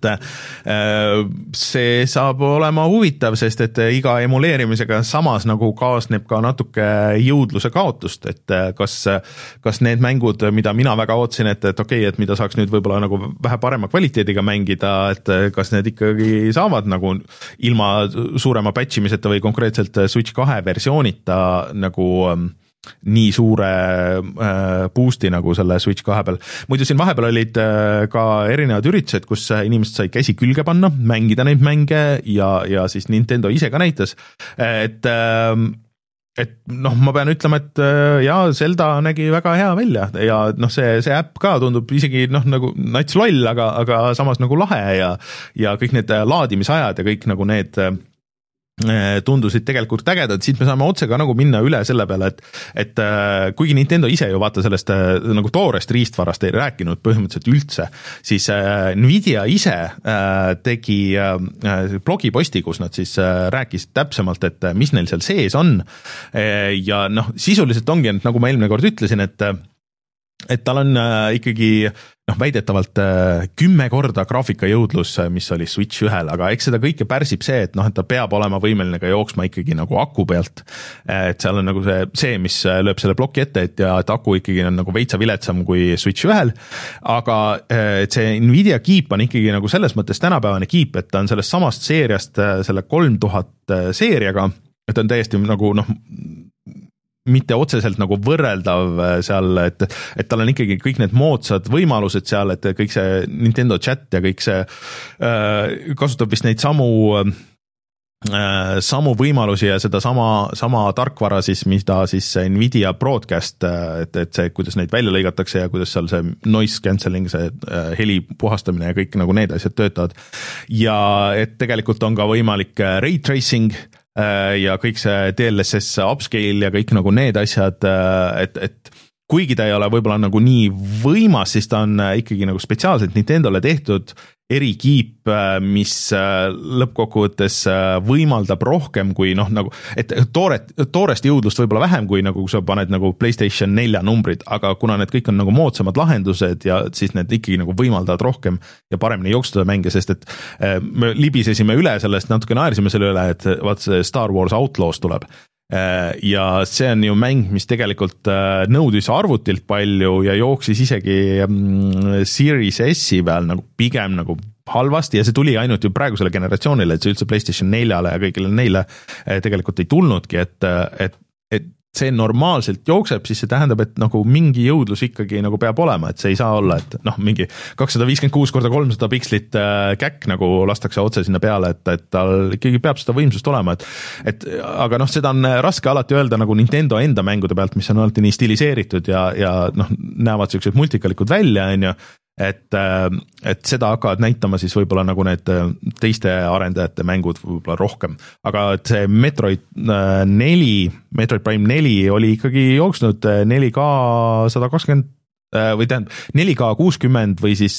see saab olema huvitav, sest et iga emuleerimisega samas nagu kaasneb ka natuke jõudluse kaotust, et kas, kas need mängud, mida mina väga ootsin, et, et okei, okay, et mida saaks nüüd võib-olla nagu vähe parema kvaliteediga mängida, et kas need ikkagi saavad nagu ilma suurema patchimiseta või konkreetselt Switch kahe versioonita nagu nii suure boost'i nagu selle Switch kahe peal. Muidu siin vahepeal olid ka erinevad üritused, kus inimesed sai käsi külge panna, mängida neid mänge ja, ja siis Nintendo ise ka näitas, et et noh, ma pean ütlema, et jaa, Zelda nägi väga hea välja ja noh, see, see äpp ka tundub isegi noh, nagu nats loll, aga, aga samas nagu lahe ja, ja kõik need laadimisajad ja kõik nagu need tundusid tegelikult ägedad, siit me saame otse ka nagu minna üle selle peale, et et kuigi Nintendo ise ju vaata sellest nagu toorest riistvarast ei rääkinud põhimõtteliselt üldse, siis Nvidia ise tegi blogiposti, kus nad siis rääkisid täpsemalt, et mis neil seal sees on ja noh, sisuliselt ongi, et nagu ma eelmine kord ütlesin, et et tal on ikkagi noh, väidetavalt kümme korda graafikajõudlus, mis oli Switch ühel, aga eks seda kõike pärsib see, et noh, et ta peab olema võimeline ka jooksma ikkagi nagu aku pealt, et seal on nagu see, see, mis lööb selle ploki ette, et ja et aku ikkagi on nagu veitsa viletsam kui Switch ühel, aga et see Nvidia kiip on ikkagi nagu selles mõttes tänapäevane kiip, et ta on sellest samast seeriast selle kolm tuhat seeriaga, et on täiesti nagu noh, mitte otseselt nagu võrreldav seal, et, et tal on ikkagi kõik need moodsad võimalused seal, et kõik see Nintendo chat ja kõik see äh, kasutab vist neid samu äh, samu võimalusi ja seda sama, sama tarkvara siis, mida siis Nvidia broadcast, et, et see, kuidas neid välja lõigatakse ja kuidas seal see noise cancelling, see äh, heli puhastamine ja kõik nagu need asjad töötavad. Ja et tegelikult on ka võimalik ray tracing ja kõik see D L S S upscale ja kõik nagu need asjad, et, et kuigi ta ei ole võib-olla nagu nii võimas, siis ta on ikkagi nagu spetsiaalselt Nintendole tehtud erikiip, mis lõppkokkuvõttes võimaldab rohkem kui noh, nagu, et tooret, toorest jõudlust võib-olla vähem kui nagu sa paned nagu PlayStation nelja numbrid, aga kuna need kõik on nagu moodsamad lahendused ja siis need ikkagi nagu võimaldavad rohkem ja paremini jooksutada mänge, sest et me libisesime üle sellest, natuke naersime selle üle, et vaat see Star Wars Outlaws tuleb. Ja see on ju mäng, mis tegelikult nõudis arvutilt palju ja jooksis isegi Series S-i peal nagu pigem nagu halvasti ja see tuli ainult ju praegusele generatsioonile, et see üldse PlayStation neljale ja kõigile neile tegelikult ei tulnudki, et, et, et see normaalselt jookseb, siis see tähendab, et nagu mingi jõudlus ikkagi nagu peab olema, et see ei saa olla, et noh, mingi kakssada viiskümmend kuus korda kolmsada pikslit käkk nagu lastakse otse sinna peale, et, et tal ikkagi peab seda võimsust olema, et, et aga noh, seda on raske alati öelda nagu Nintendo enda mängude pealt, mis on alati nii stiliseeritud ja, ja noh, näevad sellised multikalikud välja, on ju, et, et seda hakkavad näitama siis võib-olla nagu need teiste arendajate mängud võib-olla rohkem, aga et see Metroid neli, Metroid Prime neli oli ikkagi jooksnud neli K sada kakskümmend või tähendab neli K kuuskümmend või siis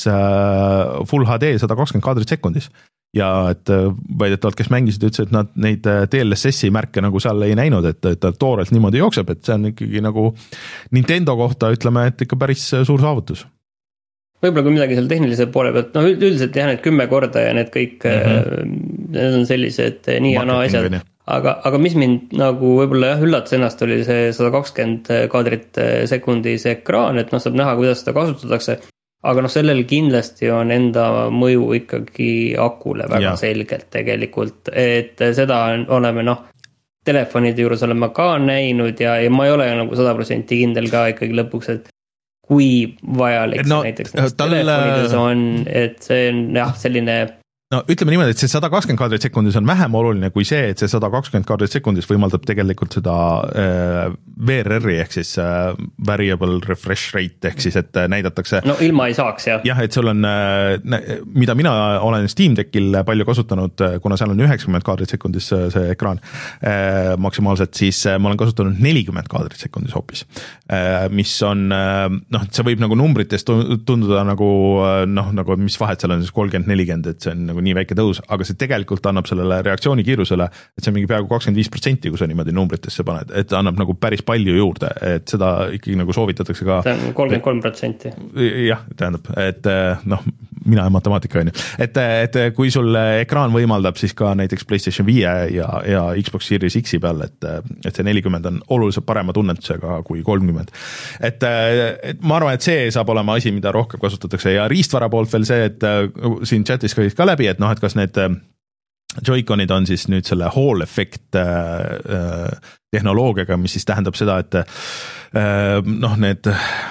Full H D sada kakskümmend kaadrit sekundis ja et väidetavalt, kes mängisid, ütles, et nad neid D L S S-i märke nagu seal ei näinud, et ta toorelt niimoodi jookseb, et see on ikkagi nagu Nintendo kohta ütleme, et ikka päris suur saavutus. Võib-olla kui midagi seal tehnilise poole pealt, no üldiselt jah, need kümme korda ja need kõik mm-hmm. need on sellised nii ja naa asjad, aga, aga mis mind nagu võib-olla jah, üllatas ennast oli see sada kakskümmend kaadrit sekundis ekraan, et noh, saab näha, kuidas seda kasutatakse, aga noh, sellel kindlasti on enda mõju ikkagi akule väga ja. Selgelt tegelikult, et seda oleme noh, telefonide juures oleme ka näinud ja, ja ma ei ole nagu sada protsenti kindel ka ikkagi lõpuks, et kui vajalik no, näiteks tal... telefonides on, et see on jah, selline no ütleme niimoodi, et see sada kakskümmend kaadrit sekundis on vähem oluline kui see, et see sada kakskümmend kaadrit sekundis võimaldab tegelikult seda äh, V R R-i ehk siis äh, variable refresh rate ehk siis, et näidatakse no ilma ei saaks jah. Jah, et sul on, äh, mida mina olen Steam Deckil palju kasutanud, kuna seal on üheksakümmend kaadrit sekundis see ekraan äh, maksimaalselt, siis äh, ma olen kasutanud nelikümmend kaadrit sekundis hoopis, äh, mis on äh, noh, see võib nagu numbrites tunduda nagu äh, noh, nagu mis vahet seal on siis kolmkümmend nelikümmend, et see on nagu nii väike tõus, aga see tegelikult annab sellele reaktsioonikiirusele, et see on mingi peaaegu kakskümmend viis protsenti, kui sa niimoodi numbritesse paned, et annab nagu päris palju juurde, et seda ikkagi nagu soovitatakse ka. See on kolmkümmend kolm protsenti. Jah, tähendab, et noh, mina ja matemaatika on ju, et, et kui sul ekraan võimaldab siis ka näiteks PlayStation viie ja, ja Xbox Series X-i peal, et, et see nelikümmend on oluliselt parema tunnetusega kui kolmkümmend. Et, et ma arvan, et see saab olema asi, mida rohkem kasutatakse ja riistvara poolt veel see, et siin chatis käis ka läbi, et noh, et kas need Joy-Conid on siis nüüd selle Hall Effect äh, tehnoloogiaga, mis siis tähendab seda, et äh, noh, need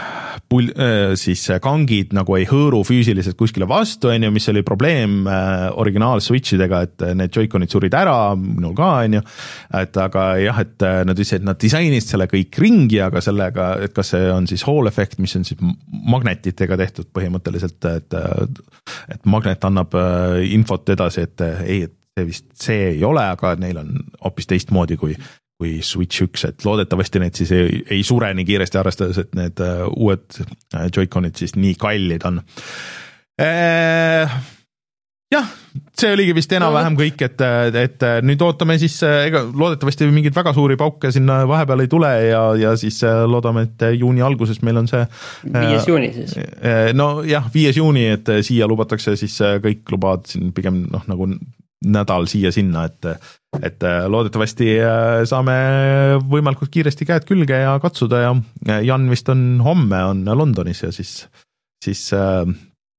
pul-, siis kangid nagu ei hõõru füüsiliselt kuskile vastu, on ju, mis oli probleem originaal Switchidega, et need Joy-Conid surid ära, minul ka, on ju, et aga jah, et nad ütlesid, et nad disainisid selle kõik ringi, aga sellega, et kas see on siis Hall efekt, mis on siis magnetitega tehtud põhimõtteliselt, et et magnet annab infot edasi, et ei, et see vist see ei ole, aga neil on hoopis teistmoodi kui kui Switch üks, et loodetavasti need siis ei, ei sure nii kiiresti, arvestades, et need uh, uued Joy-Conid siis nii kallid on. Eh, jah, see oligi vist enam-vähem kõik, et, et nüüd ootame siis, ega loodetavasti mingeid väga suuri pauke sinna vahepeal ei tule ja, ja siis loodame, et juuni alguses meil on see viies juuni siis. No jah, viies juuni, et siia lubatakse siis kõik lubavad siin pigem noh, nagu nädal siia-sinna, et, et loodetavasti saame võimalikult kiiresti käed külge ja katsuda ja Jan vist on homme on Londonis ja siis, siis äh,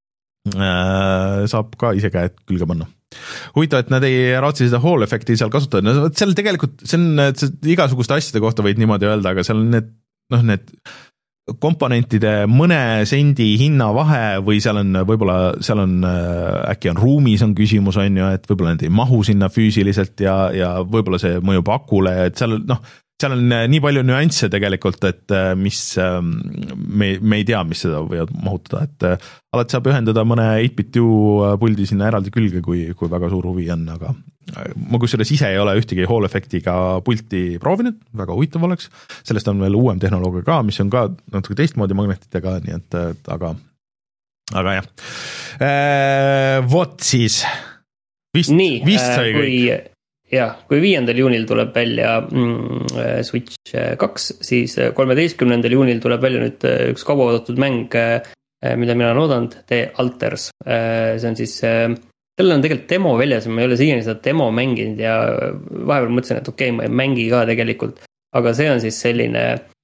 saab ka ise käed külge panna. Huvitav, et nad ei raatsi seda Hall efekti seal kasutada, no seal tegelikult see on see, igasuguste asjade kohta võid niimoodi öelda, aga seal on need, noh, need komponentide mõne sendi hinna vahe või seal on võib-olla, seal on äkki on ruumis on küsimus, on ju, et võib-olla need ei mahu sinna füüsiliselt ja, ja võib-olla see mõjub akule, et seal, noh, seal on nii palju nüansse tegelikult, et mis me, me ei tea, mis seda võivad mahutada, et alati saab ühendada mõne eight bit U puldi sinna eraldi külge, kui, kui väga suur huvi on, aga ma kusjuures ise ei ole ühtegi Hall efektiga pulti proovinud, väga huvitav oleks, sellest on veel uuem tehnoloogia ka, mis on ka natuke teistmoodi magnetitega, nii et aga, aga jah. Vot siis, vist, nii, vist sai kui, kõik. Jah, kui viiendal juunil tuleb välja mm, Switch kaks, siis kolmeteistkümnendal juunil tuleb välja nüüd üks kauaoodatud mäng, mida mina olen oodanud, The Alters. See on siis Sellel on tegelikult demo väljas, ma ei ole siiani seda demo mänginud ja vahepeal mõtlesin, et okei, okay, ma ei mängi ka tegelikult, aga see on siis selline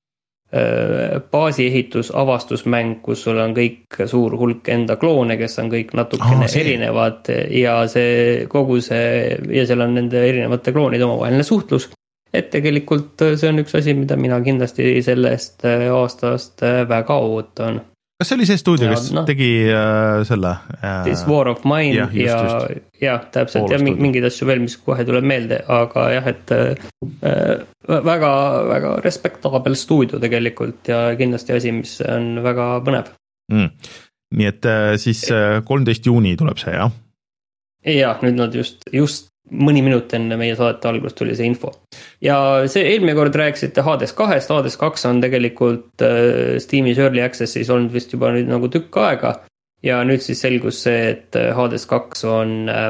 äh, baasiehitus avastusmäng, kus sul on kõik suur hulk enda kloone, kes on kõik natukene oh, erinevad ja see kogu see, ja seal on nende erinevate kloonide omavaheline suhtlus, et tegelikult see on üks asi, mida mina kindlasti sellest aastast väga ootan. Kas see oli see stuudio, kes no, tegi äh, selle? Äh, This War of Mine ja, just, ja, just. ja täpselt Pool ja stuudio. Mingeid asju veel, mis kohe tuleb meelde, aga jah, et äh, väga, väga respektaabel stuudio tegelikult ja kindlasti asi, mis on väga põnev. Mm. Nii et äh, siis äh, kolmteist juuni tuleb see, jah? Ja, nüüd nad just, just mõni minut enne meie saate algust tuli see info. Ja see eelmine kord rääkisite Hades kahest, Hades kaks on tegelikult äh, Steamis Early Access'is olnud vist juba nüüd nagu tükk aega ja nüüd siis selgus see, et Hades kaks on äh,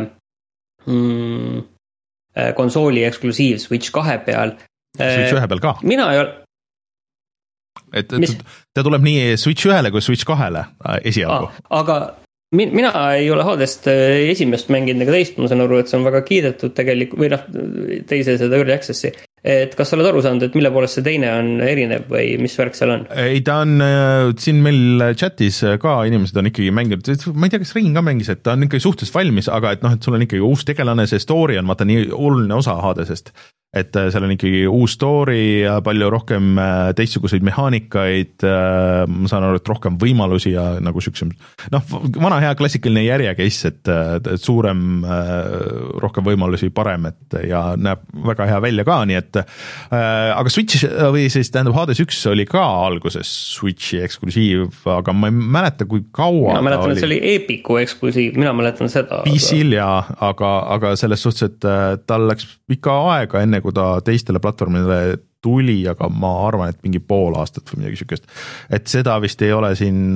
mm, konsooli eksklusiiv Switch kahe peal. Switch ühe peal ka? Mina ei ole... Et, et ta tuleb nii Switch ühele kui Switch kahele esialgu. Ah, aga mina ei ole Hadest esimest mänginud ega teist, ma saan aru, et see on väga kiidetud tegelikult, või noh, teise seda Early Access'i. Et kas sa oled aru saanud, et mille poolest see teine on erinev või mis värk seal on? Ei, ta on siin meil chatis ka inimesed on ikkagi mänginud, ma ei tea, kas Rein ka mängis, et ta on ikkagi suhteliselt valmis, aga et noh, et sul on ikkagi uus tegelane, see story on vaata nii oluline osa Hadesest. Et seal on ikkagi uus story ja palju rohkem teistsuguseid mehaanikaid, ma saan aru, et rohkem võimalusi ja nagu süksem, noh, vana hea klassikaline järje case, et, et suurem, rohkem võimalusi parem, et ja näeb väga hea välja ka, nii et aga Switch või siis tähendab Hades üks oli ka alguses Switchi eksklusiiv, aga ma ei mäleta, kui kaua mina mäletan, et see oli Epicu eksklusiiv, mina mäletan seda. P C-l ja, aga, aga selles suhtes, et tal läks pikka aega enne, kui ta teistele platvormidele tuli, aga ma arvan, et mingi pool aastat või midagi sükest. Et seda vist ei ole siin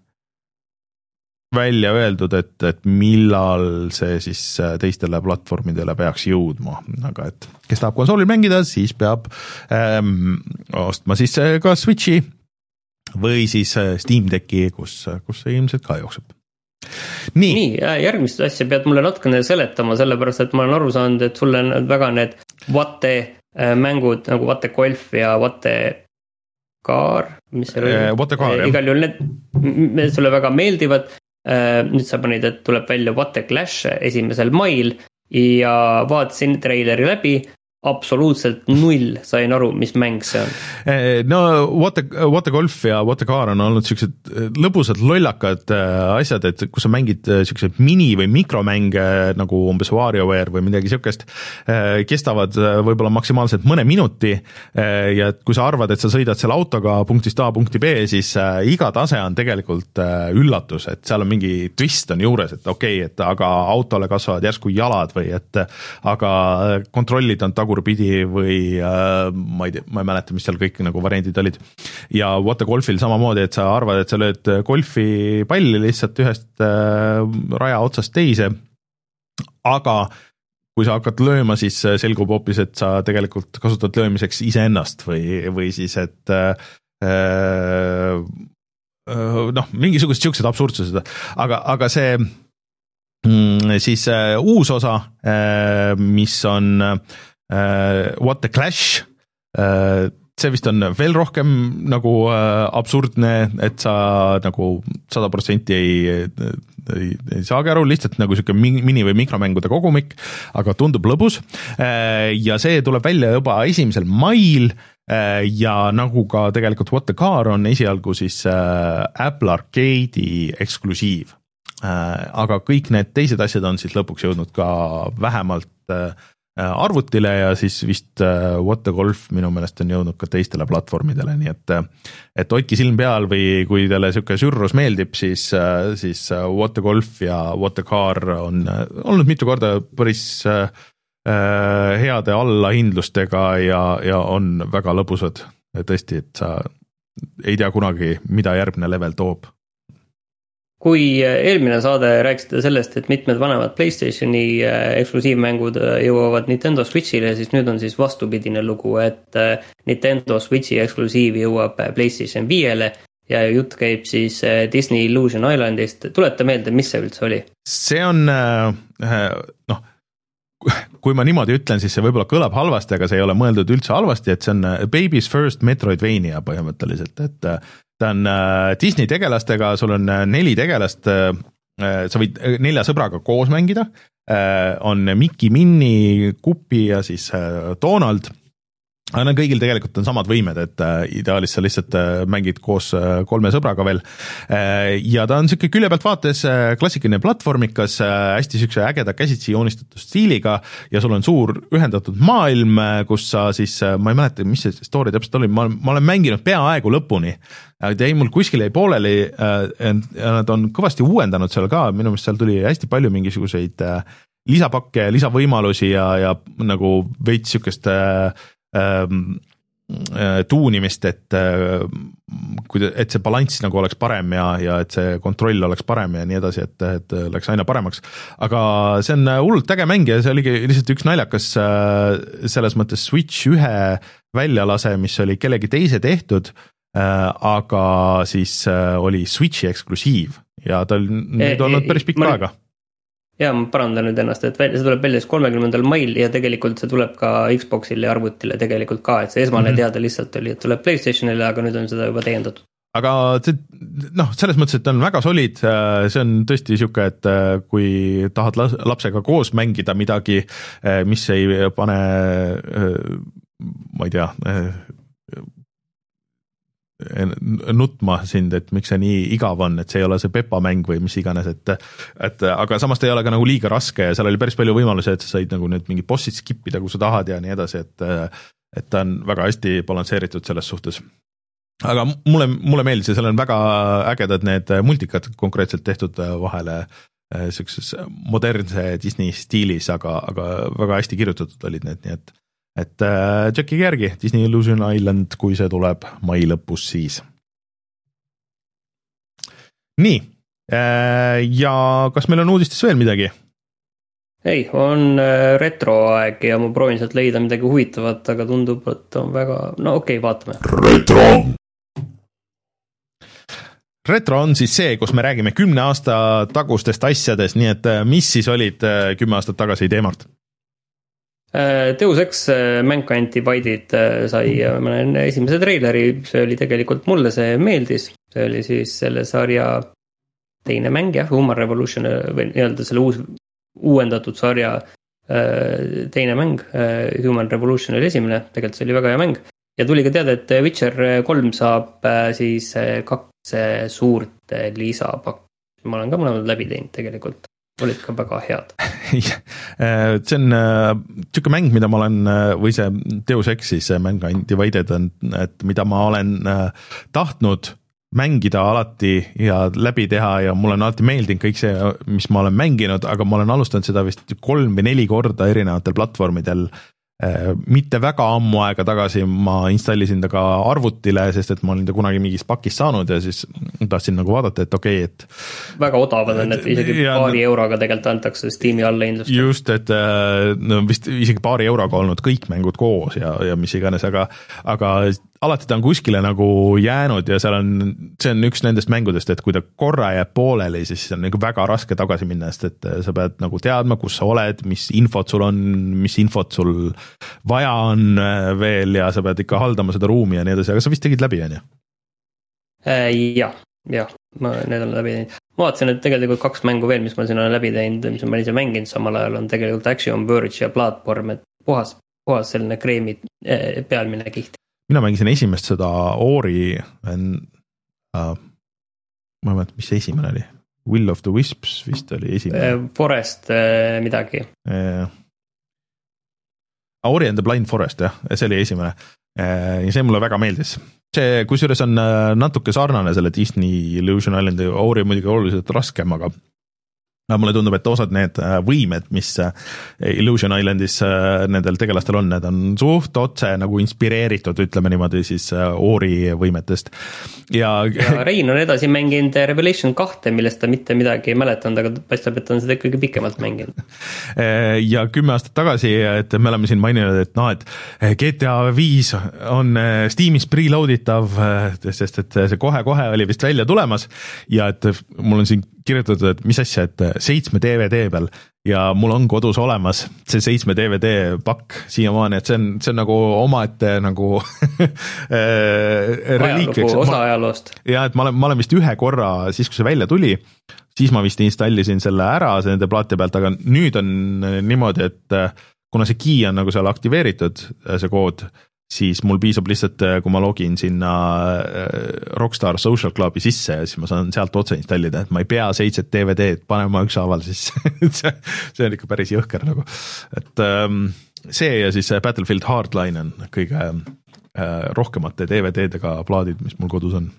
välja öeldud, et, et millal see siis teistele platvormidele peaks jõudma, aga et kes tahab konsoolil mängida, siis peab ähm, ostma siis ka Switchi või siis Steam Decki, kus, kus see ilmselt ka jookseb. Nii, Nii järgmist asja pead mulle natukene seletama, sellepärast, et ma olen aru saanud, et sulle on väga need Vate mängud nagu Vate Golf ja Vate Car, mis see oli? Vate Car, jah. Igal juhul need sulle väga meeldivad. Nüüd sa panid, et tuleb välja Vate Clash esimesel mail ja vaatasin treileri läbi absoluutselt null sain aru, mis mäng see on. No What a, What a Golf ja What a Car on olnud siuksed lõbusad lollakad asjad, et kus sa mängid siuksed mini- või mikromänge nagu umbes WarioWare või midagi siukest, kestavad võib-olla maksimaalselt mõne minuti ja kui sa arvad, et sa sõidad selle autoga punktist A punkti B, siis iga tase on tegelikult üllatus, et seal on mingi twist on juures, et okei okay,, et aga autole kasvavad järsku jalad või et aga kontrollid on tagu pidi või äh, ma ei tea, ma ei mäleta, mis seal kõik nagu variandid olid. Ja What a Golfil samamoodi, et sa arvad, et sa lööd golfi palli lihtsalt ühest äh, raja otsast teise, aga kui sa hakkad lööma, siis selgub hoopis, et sa tegelikult kasutad löömiseks iseennast või, või siis, et äh, äh, noh, mingisugused siuksed absurdsused, aga, aga see mm, siis äh, uus osa, äh, mis on Uh, What the Clash, uh, see vist on veel rohkem nagu uh, absurdne, et sa nagu sada protsenti ei, ei, ei saagi aru, lihtsalt nagu siuke mini- või mikromängude kogumik, aga tundub lõbus uh, ja see tuleb välja juba esimesel mail uh, ja nagu ka tegelikult What the Car on esialgu siis uh, Apple Arcade'i eksklusiiv, uh, aga kõik need teised asjad on siis lõpuks jõudnud ka vähemalt uh, arvutile ja siis vist What the Golf minu meelest on jõudnud ka teistele platvormidele, nii et et hoidki silm peal või kui teile siuke sürrus meeldib, siis, siis What the Golf ja What the Car on olnud mitu korda päris äh, heade allahindlustega ja, ja on väga lõbusad tõesti, et sa ei tea kunagi, mida järgmine level toob. Kui eelmine saade rääkisite sellest, et mitmed vanemad PlayStationi eksklusiivmängud jõuavad Nintendo Switchile, siis nüüd on siis vastupidine lugu, et Nintendo Switchi eksklusiiv jõuab PlayStation viiele ja jutt käib siis Disney Illusion Islandist. Tuleta meelde, mis see üldse oli? See on, noh, kui ma niimoodi ütlen, siis see võib-olla kõlab halvasti, aga see ei ole mõeldud üldse halvasti, et see on Baby's First Metroidvania põhimõtteliselt, et ta on Disney tegelastega, sul on neli tegelast, sa võid nelja sõbraga koos mängida, on Mickey, Minnie, Kupi ja siis Donald, aga nad kõigil tegelikult on samad võimed, et ideaalis sa lihtsalt mängid koos kolme sõbraga veel ja ta on siuke külje pealt vaates klassikaline platvormikas, hästi siukse ägeda käsitsi joonistatud stiiliga ja sul on suur ühendatud maailm, kus sa siis, ma ei mäleta, mis see story täpselt oli, ma, ma olen mänginud peaaegu lõpuni, aga ei mul kuskil ei pooleli ja nad on kõvasti uuendanud seal ka, minu meelest seal tuli hästi palju mingisuguseid lisapakke, lisavõimalusi ja, ja nagu veits siukest Ähm, äh, tuunimist, et äh, et see balanss nagu oleks parem ja, ja et see kontroll oleks parem ja nii edasi, et, et läks aina paremaks, aga see on hullult äge mäng ja see oligi lihtsalt üks naljakas äh, selles mõttes Switch ühe väljalase, mis oli kellegi teise tehtud, äh, aga siis äh, oli Switchi eksklusiiv ja ta oli nüüd olnud päris pikk aega. Ja ma parandan nüüd ennast, et see tuleb välja kolmekümnendal mail ja tegelikult see tuleb ka Xboxile ja arvutile tegelikult ka, et see esmane mm -hmm. teada lihtsalt oli, et tuleb PlayStationile, aga nüüd on seda juba täiendatud. Aga see, noh, selles mõttes, et on väga solid, see on tõesti siuke, et kui tahad lapsega koos mängida midagi, mis ei pane, ma ei tea, nutma sind, et miks see nii igav on, et see ei ole see Peppa mäng või mis iganes, et, et aga samas ta ei ole ka nagu liiga raske ja seal oli päris palju võimalusi, et sa said nagu need mingid bossid skipida, kui sa tahad ja nii edasi, et, et ta on väga hästi balansseeritud selles suhtes. Aga mulle, mulle meeldis ja seal on väga ägedad need multikad konkreetselt tehtud vahele sellises modernse Disney stiilis, aga, aga väga hästi kirjutatud olid need, nii et et äh, tšekkige järgi Disney Illusion Island, kui see tuleb mai lõpus siis. Nii, äh, ja kas meil on uudistes veel midagi? Ei, on äh, retroaeg ja ma proovin sealt leida midagi huvitavat, aga tundub, et on väga, no okei, okay, vaatame. Retro! Retro on siis see, kus me räägime kümne aasta tagustest asjadest, nii et mis siis olid kümme aastat tagasi teemalt? Deus Ex Mankind Divided sai ma näen esimese treileri, see oli tegelikult mulle see meeldis, see oli siis selle sarja teine mäng jah, Human Revolution või nii-öelda selle uus uuendatud sarja teine mäng, Human Revolution oli esimene, tegelikult see oli väga hea mäng. Ja tuli ka teada, et Witcher kolm saab siis kaks suurt lisapakki. Ma olen ka mõlemad läbi teinud tegelikult, olid ka väga head. See on tšuke mäng, mida ma olen, või see Deus Exis mäng Undivided on, et mida ma olen tahtnud mängida alati ja läbi teha ja mul on alati meeldinud kõik see, mis ma olen mänginud, aga ma olen alustanud seda vist kolm või neli korda erinevatel platvormidel. Mitte väga ammu aega tagasi ma installisin ta ka arvutile, sest et ma olin ta kunagi mingis pakis saanud ja siis tahtsin nagu vaadata, et okei, okay, et väga odavad on, et isegi ja, paari euroga tegelikult antakse Steam'i alla hindlust. Just, et no, vist isegi paari euroga olnud kõik mängud koos ja, ja mis iganes, aga, aga alati ta on kuskile nagu jäänud ja seal on, see on üks nendest mängudest, et kui ta korra jääb pooleli, siis on nagu väga raske tagasi minna, sest et sa pead nagu teadma, kus sa oled, mis infot sul on, mis infot sul vaja on veel ja sa pead ikka haldama seda ruumi ja nii edasi, aga sa vist tegid läbi, on ju? Jah, jah, ma need olen läbi teinud. Ma vaatasin, et tegelikult kaks mängu veel, mis ma siin olen läbi teinud, mis ma ise mänginud samal ajal, on tegelikult Axiom Verge ja Bloodborne, et puhas, puhas selline kreemi pealmine kiht. Mina mängisin esimest seda Ori, en, uh, ma ei mõtle, mis see esimene oli? Will of the Wisps vist oli esimene. Forest uh, midagi. Uh, Ori and the Blind Forest, jah, see oli esimene. Uh, ja see mulle väga meeldis. See, kusjuures on uh, natuke sarnane selle Disney Illusion Islandi, Ori muidugi oluliselt raskem, aga mulle tundub, et osad need võimed, mis Illusion Islandis nendel tegelastel on, need on suht otse nagu inspireeritud, ütleme niimoodi siis Ori võimetest. Ja, ja Rein on edasi mänginud Revelation kahte, millest ta mitte midagi ei mäletanud, aga paistab, et on seda ikkagi pikemalt mänginud. Ja kümme aastat tagasi, et me oleme siin maininud, et, no, et G T A viis on Steamis preloaditav, sest et see kohe-kohe oli vist välja tulemas ja et mul on siin kirjutatud, et mis asja, et seitsme D V D peal ja mul on kodus olemas see seitsme D V D pakk siiamaani, et see on, see on nagu omaette nagu reliik, osa ajaloost. Ja, et ma olen, ma olen vist ühe korra, siis kui see välja tuli, siis ma vist installisin selle ära nende plaati pealt, aga nüüd on niimoodi, et kuna see key on nagu seal aktiveeritud, see kood, siis mul piisab lihtsalt, kui ma login sinna Rockstar Social Clubi sisse ja siis ma saan sealt otse installida, et ma ei pea seitset D V D-d panema ükshaaval, siis see, see on ikka päris jõhker nagu. Et see ja siis Battlefield Hardline on kõige rohkemate D V D-dega plaadid, mis mul kodus on.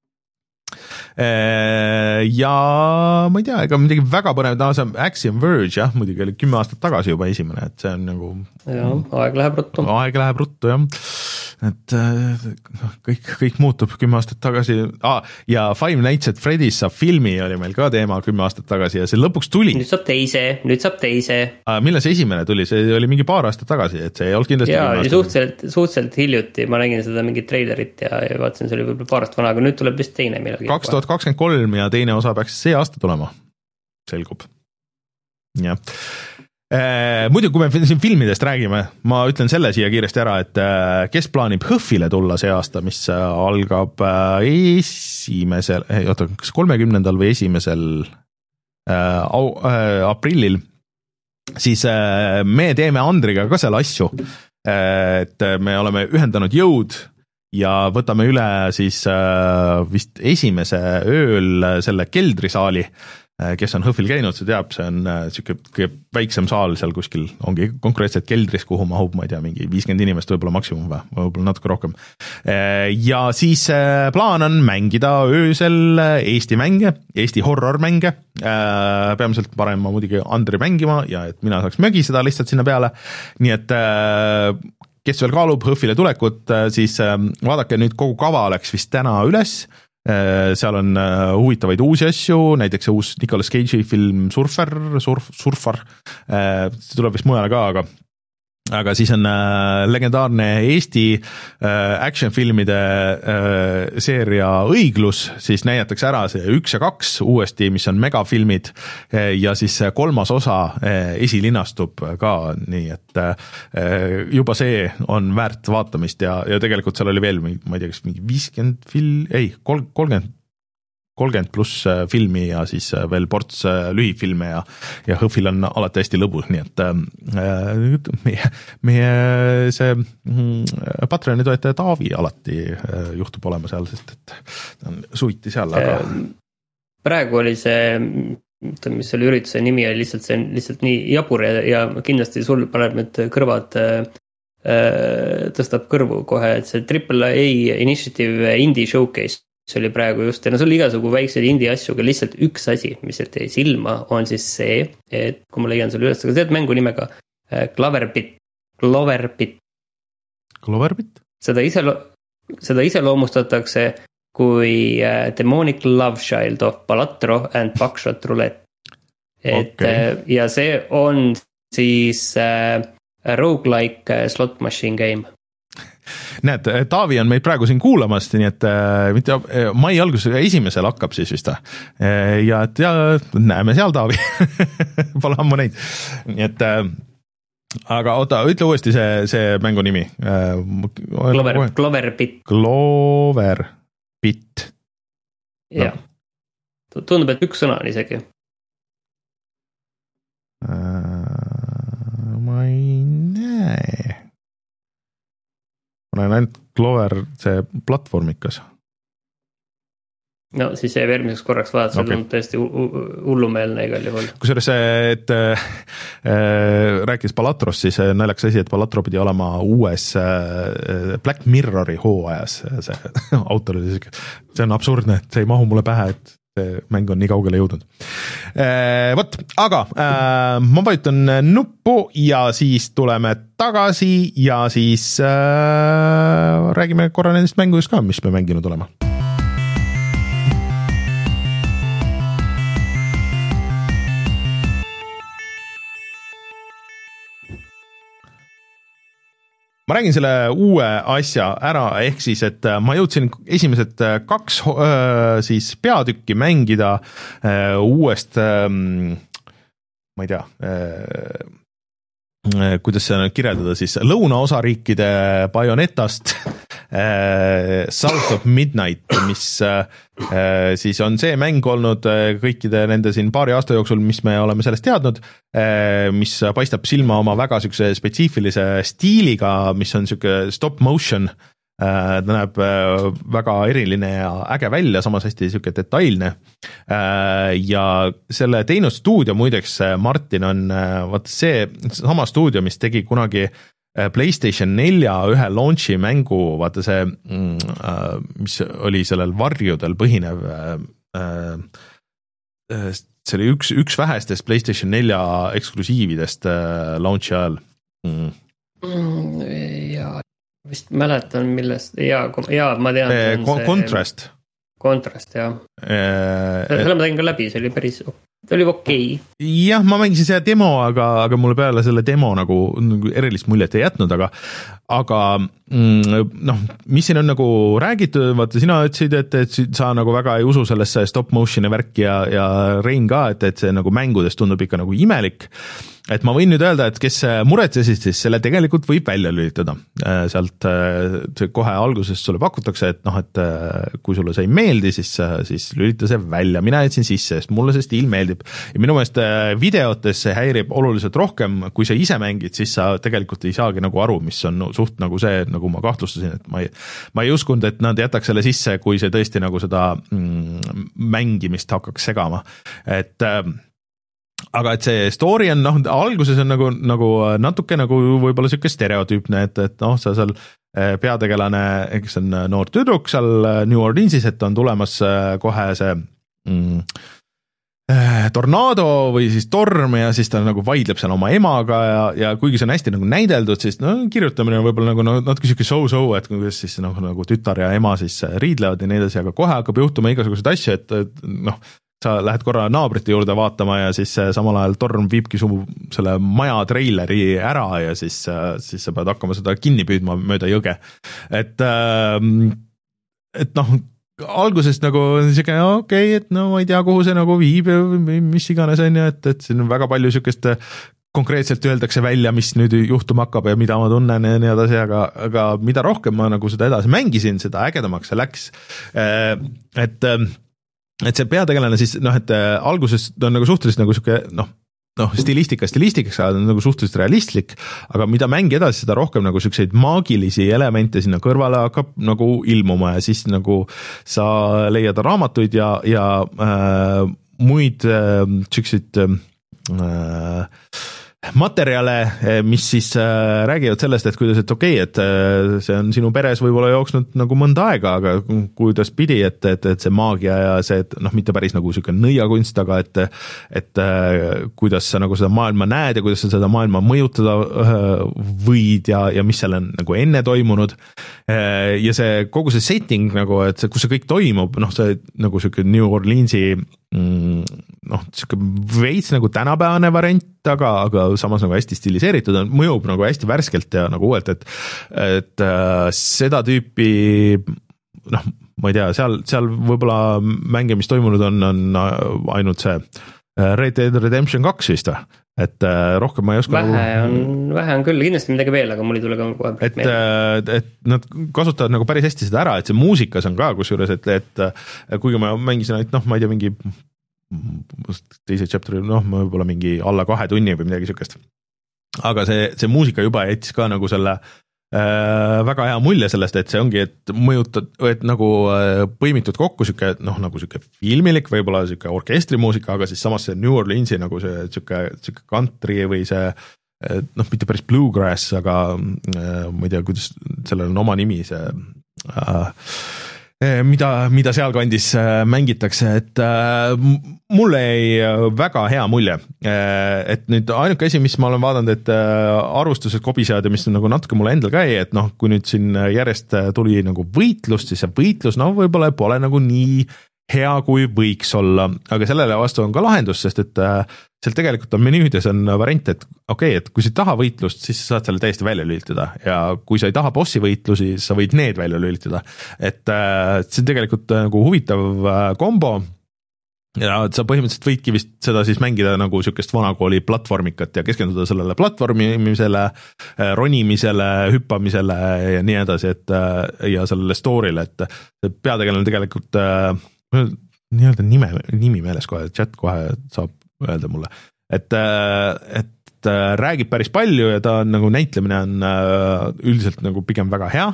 Ja ma ei tea, ega midagi väga põnev, no see Axiom Verge, jah, muidugi oli kümme aastat tagasi juba esimene, et see on nagu ja, aeg läheb ruttu. Aeg läheb ruttu, jah. Et kõik, kõik muutub kümme aastat tagasi. Ah, ja Five Nights at Freddy's saab filmi, oli meil ka teema kümme aastat tagasi ja see lõpuks tuli. Nüüd saab teise, nüüd saab teise. Ah, millal see esimene tuli? See oli mingi paar aastat tagasi, et see ei olnud kindlasti. Jaa, oli suhteliselt, suhteliselt hiljuti, ma nägin seda mingit trailerit ja, ja vaatasin, see oli võib-olla paar aastat vana, aga nüüd tuleb vist teine millalgi. kaks tuhat kakskümmend kolm ja teine osa peaks see aasta tulema, selgub. Jah. Äh, muidu, kui me siin filmidest räägime, ma ütlen selle siia kiiresti ära, et äh, kes plaanib Hõhvile tulla see aasta, mis äh, algab äh, esimesel, ei, oota, kas kolmekümnendal või esimesel äh, au, äh, aprillil, siis äh, me teeme Andriga ka seal asju, äh, et me oleme ühendanud jõud ja võtame üle siis äh, vist esimese ööl selle keldrisaali, kes on Hõhvil käinud, see teab, see on siuke kõige väiksem saal seal kuskil, ongi konkreetselt keldris, kuhu mahub, ma ei tea, mingi viiskümmend inimest võib-olla maksimum või, võib-olla natuke rohkem. Ja siis plaan on mängida öösel Eesti mänge, Eesti horror-mänge, peamiselt parem ma muidugi Andri mängima ja et mina saaks mögiseda lihtsalt sinna peale, nii et kes veel kaalub Hõhvile tulekut, siis vaadake nüüd kogu kava läks vist täna üles, seal on huvitavaid uusi asju, näiteks uus Nicolas Cage'i film Surfer, surf, Surfar, see tuleb vist mujale ka, aga aga siis on äh, legendaarne Eesti äh, action-filmide äh, seeria Õiglus, siis näidatakse ära see üks ja kaks uuesti, mis on megafilmid äh, ja siis kolmas osa äh, esilinastub ka, nii et äh, juba see on väärt vaatamist ja, ja tegelikult seal oli veel, ma ei tea, kas mingi viiskümmend fil-, ei, kolmkümmend kolmkümmend pluss filmi ja siis veel ports lühifilme ja, ja Hõhvil on alati hästi lõbus, nii et meie, meie see Patreoni toetaja Taavi alati juhtub olema seal, sest et ta on suviti seal, aga praegu oli see, mis selle ürituse nimi oli, lihtsalt see on lihtsalt nii jabur ja, ja kindlasti sul paneb need kõrvad äh, tõstab kõrvu kohe, et see Triple A Initiative Indie Showcase oli praegu just, ja no sul igasugu väikseid indie asju, aga lihtsalt üks asi, mis jäi silma, on siis see, et kui ma leian selle üles, aga teed mängu nimega äh, Cloverbit, Cloverbit. Cloverbit? Seda ise, seda ise loomustatakse kui uh, Demonic Love Child of Balatro and Buckshot Roulette. Et, okay. uh, ja see on siis uh, roguelike uh, slot machine game. Näed, Taavi on meid praegu siin kuulamas, nii et uh, mitte, uh, mai alguses esimesel hakkab siis vist. Uh, ja, ja näeme seal Taavi. Pole ammu neid. Nii et uh, aga oota, ütle uuesti see, see mängu nimi. Uh, Clover, Cloverbit. Clover. Bit. jah, no. Tundub, et üks sõna on isegi. Uh, ma ei näe. Ma näen ainult Clover see platvormikas. No siis jääb järgmiseks korraks vaadata, see okay. On tõesti hullumeelne igal juhul. Kusjuures, et äh, rääkis Balatros, siis naljakas asi, et Balatro pidi olema uues äh, Black Mirrori hooajas. See autor oli see, see on absurdne, et see ei mahu mulle pähe, et see mäng on nii kaugele jõudnud. Äh, võt, aga äh, ma vajutan nuppu ja siis tuleme tagasi ja siis äh, räägime korra nendest mängudest ka, mis me mänginud olema. Ma räägin selle uue asja ära, ehk siis, et ma jõudsin esimesed kaks siis peatükki mängida uuest, ma ei tea, kuidas see kirjeldada siis, lõunaosariikide Bayonetast South of Midnight, mis siis on see mäng olnud kõikide nende siin paari aasta jooksul, mis me oleme sellest teadnud, mis paistab silma oma väga sükse spetsiifilise stiiliga, mis on süke stop motion, ta näeb väga eriline ja äge välja, samas hästi süke detailne ja selle teinud stuudio muideks Martin on vaata see sama stuudio, mis tegi kunagi PlayStation nelja ühe launchi mängu, vaata see, mis oli sellel varjudel põhinev, see oli üks, üks vähestest PlayStation nelja eksklusiividest launchi ajal. Ja vist mäletan, millest, ja, ja ma tean. Contrast. Contrast, jah. Selle ma tegin ka läbi, see oli päris ta oli okei. Jah, ma mängisin seda demo, aga, aga mulle peale selle demo nagu, nagu erilist muljet ei jätnud, aga, aga noh, mis siin on nagu räägitud, vaata sina ütlesid, et, et sa nagu väga ei usu sellesse stop motion'i värki ja, ja Rein ka, et, et see nagu mängudes tundub ikka nagu imelik. Et ma võin nüüd öelda, et kes muretsesid, siis selle tegelikult võib välja lülitada. Sealt kohe alguses sulle pakutakse, et noh, et kui sulle see ei meeldi, siis, siis lülita see välja. Mina jätsin sisse, sest mulle see stiil meeldib. Ja minu meelest videotes see häirib oluliselt rohkem, kui sa ise mängid, siis sa tegelikult ei saagi nagu aru, mis on suht nagu see, nagu ma kahtlustasin, et ma ei, ma ei uskunud, et nad jätaks selle sisse, kui see tõesti nagu seda mm, mängimist hakkaks segama. Et aga et see story on, noh, alguses on nagu, nagu natuke nagu võib-olla siuke stereotüüpne, et, et noh, sa seal peategelane, kes on noor tüdruk seal New Orleansis, et on tulemas kohe see mm, tornaado või siis torm ja siis ta nagu vaidleb seal oma emaga ja, ja kuigi see on hästi nagu näideldud, siis no kirjutamine on võib-olla nagu natuke siuke so-so, et kuidas siis nagu, nagu tütar ja ema siis riidlevad ja nii edasi, aga kohe hakkab juhtuma igasuguseid asju, et, et noh, sa lähed korra naabrite juurde vaatama ja siis samal ajal torm viibki su selle maja treileri ära ja siis, siis sa pead hakkama seda kinni püüdma mööda jõge. Et, et noh, algusest nagu siuke, okei, okay, et no ma ei tea, kuhu see nagu viib ja mis iganes on ja et, et siin on väga palju siukest konkreetselt öeldakse välja, mis nüüd juhtuma hakkab ja mida ma tunnen ja nii edasi, aga, aga mida rohkem ma nagu seda edasi mängisin, seda ägedamaks see läks. Et et see peategelane siis noh, et alguses ta on nagu suhteliselt nagu siuke noh, noh, stilistika stilistikaks on nagu suhteliselt realistlik, aga mida mängi edasi, seda rohkem nagu siukseid maagilisi elemente sinna kõrvale hakkab nagu ilmuma ja siis nagu sa leiad raamatuid ja, ja äh, muid äh, siukseid äh, materjale, mis siis äh, räägivad sellest, et kuidas, et okei, okay, et äh, see on sinu peres võib-olla jooksnud nagu mõnda aega, aga kuidas pidi, et, et, et see maagia ja see, et noh, mitte päris nagu siuke nõiakunst, aga et, et äh, kuidas sa nagu seda maailma näed ja kuidas sa seda maailma mõjutada äh, võid ja, ja mis seal on nagu enne toimunud äh,. ja see kogu see setting nagu, et see, kus see kõik toimub, noh, see nagu siuke New Orleansi noh, siuke veits nagu tänapäevane variant, aga, aga samas nagu hästi stiliseeritud, mõjub nagu hästi värskelt ja nagu uuelt, et et äh, seda tüüpi noh, ma ei tea, seal, seal võib-olla mänge, mis toimunud on, on ainult see Red Dead Redemption kaks vist või? Et äh, rohkem ma ei oska vähe on, vähe on küll, kindlasti midagi veel, aga mul ei tule ka kohe et, et, et nad kasutavad nagu päris hästi seda ära, et see muusikas on ka kusjuures, et, et kuigi ma mängisin ainult noh, ma ei tea, mingi teise chapteri, noh, võib-olla mingi alla kahe tunni või midagi siukest, aga see, see muusika juba jättis ka nagu selle äh, väga hea mulje sellest, et see ongi, et mõjutad, et nagu äh, põimitud kokku siuke, noh, nagu siuke filmilik, võib-olla siuke orkestrimuusika, aga siis samas see New Orleansi nagu see siuke, siuke country või see noh, mitte päris bluegrass, aga äh, ma ei tea, kuidas sellel on oma nimi, see äh, mida, mida sealkandis mängitakse, et äh, mulle jäi väga hea mulje, et nüüd ainuke asi, mis ma olen vaadanud, et äh, arvustused kobisead ja mis nagu natuke mulle endal ka jäi, et noh, kui nüüd siin järjest tuli nagu võitlust, siis see võitlus, no võib-olla pole nagu nii hea, kui võiks olla, aga sellele vastu on ka lahendus, sest et äh, seal tegelikult on menüüdes on variant, et okei okay,, et kui sa ei taha võitlust, siis sa saad selle täiesti välja lülitada ja kui sa ei taha bossi võitlusi, sa võid need välja lülitada, et äh, see on tegelikult nagu huvitav äh, kombo ja sa põhimõtteliselt võidki vist seda siis mängida nagu siukest vanakooli platvormikat ja keskenduda sellele platvormimisele, ronimisele, hüppamisele ja nii edasi, et ja sellele story'le, et peategelane tegelikult nii-öelda nime, nimi meeles kohe, chat kohe saab öelda mulle, et, et räägib päris palju ja ta on nagu näitlemine on üldiselt nagu pigem väga hea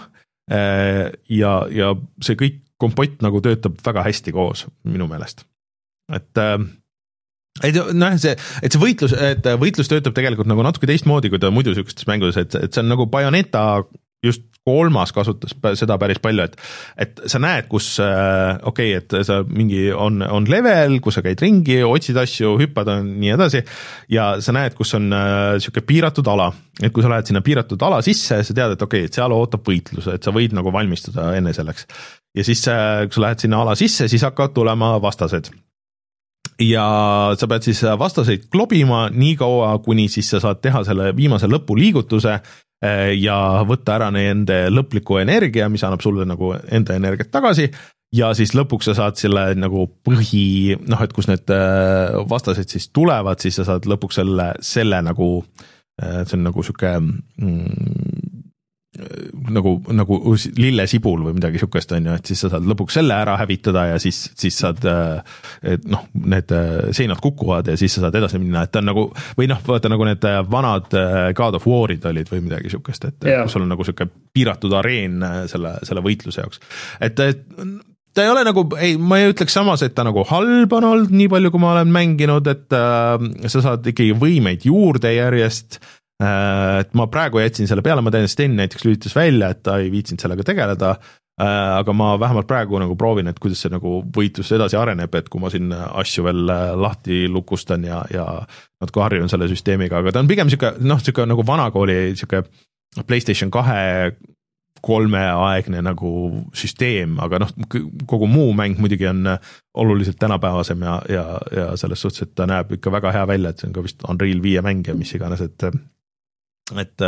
ja, ja see kõik kompott nagu töötab väga hästi koos minu meelest. Et, et noh, see, et see võitlus, et võitlus töötab tegelikult nagu natuke teistmoodi, kui ta muidu siukestes mängudes, et, et see on nagu Bayonetta just kolmas kasutas seda päris palju, et, et sa näed, kus okei okay,, et sa mingi on, on level, kus sa käid ringi, otsid asju, hüppad on nii edasi ja sa näed, kus on siuke piiratud ala, et kui sa lähed sinna piiratud ala sisse, sa tead, et okei okay,, et seal ootab võitlus, et sa võid nagu valmistuda enne selleks ja siis, kui sa lähed sinna ala sisse, siis hakkavad tulema vastased ja sa pead siis vastaseid klobima nii kaua, kuni siis sa saad teha selle viimase lõpuliigutuse ja võtta ära nende lõpliku energia, mis annab sulle nagu enda energiat tagasi ja siis lõpuks sa saad selle nagu põhi, noh, et kus need vastased siis tulevad, siis sa saad lõpuks selle, selle nagu, see on nagu siuke mm, nagu, nagu lillesibul või midagi siukest on ju, et siis sa saad lõpuks selle ära hävitada ja siis, siis saad, et noh, need seinad kukuvad ja siis sa saad edasi minna, et ta on nagu, või noh, vaata nagu need vanad God of War'id olid või midagi siukest, et yeah. Sul on nagu siuke piiratud areen selle, selle võitluse jaoks, et, et ta ei ole nagu, ei, ma ei ütleks samas, et ta nagu halb on olnud nii palju, kui ma olen mänginud, et äh, sa saad ikkagi võimeid juurde järjest, et ma praegu jätsin selle peale, ma tean, Sten näiteks lülitas välja, et ta ei viitsinud sellega tegeleda, aga ma vähemalt praegu nagu proovin, et kuidas see nagu võitlus edasi areneb, et kui ma siin asju veel lahti lukustan ja, ja natuke harjun selle süsteemiga, aga ta on pigem siuke, noh, siuke nagu vanakooli siuke PlayStation kahe kolmeaegne nagu süsteem, aga noh, kogu muu mäng muidugi on oluliselt tänapäevasem ja, ja, ja selles suhtes, et ta näeb ikka väga hea välja, et see on ka vist Unreal viie mäng ja mis iganes, et et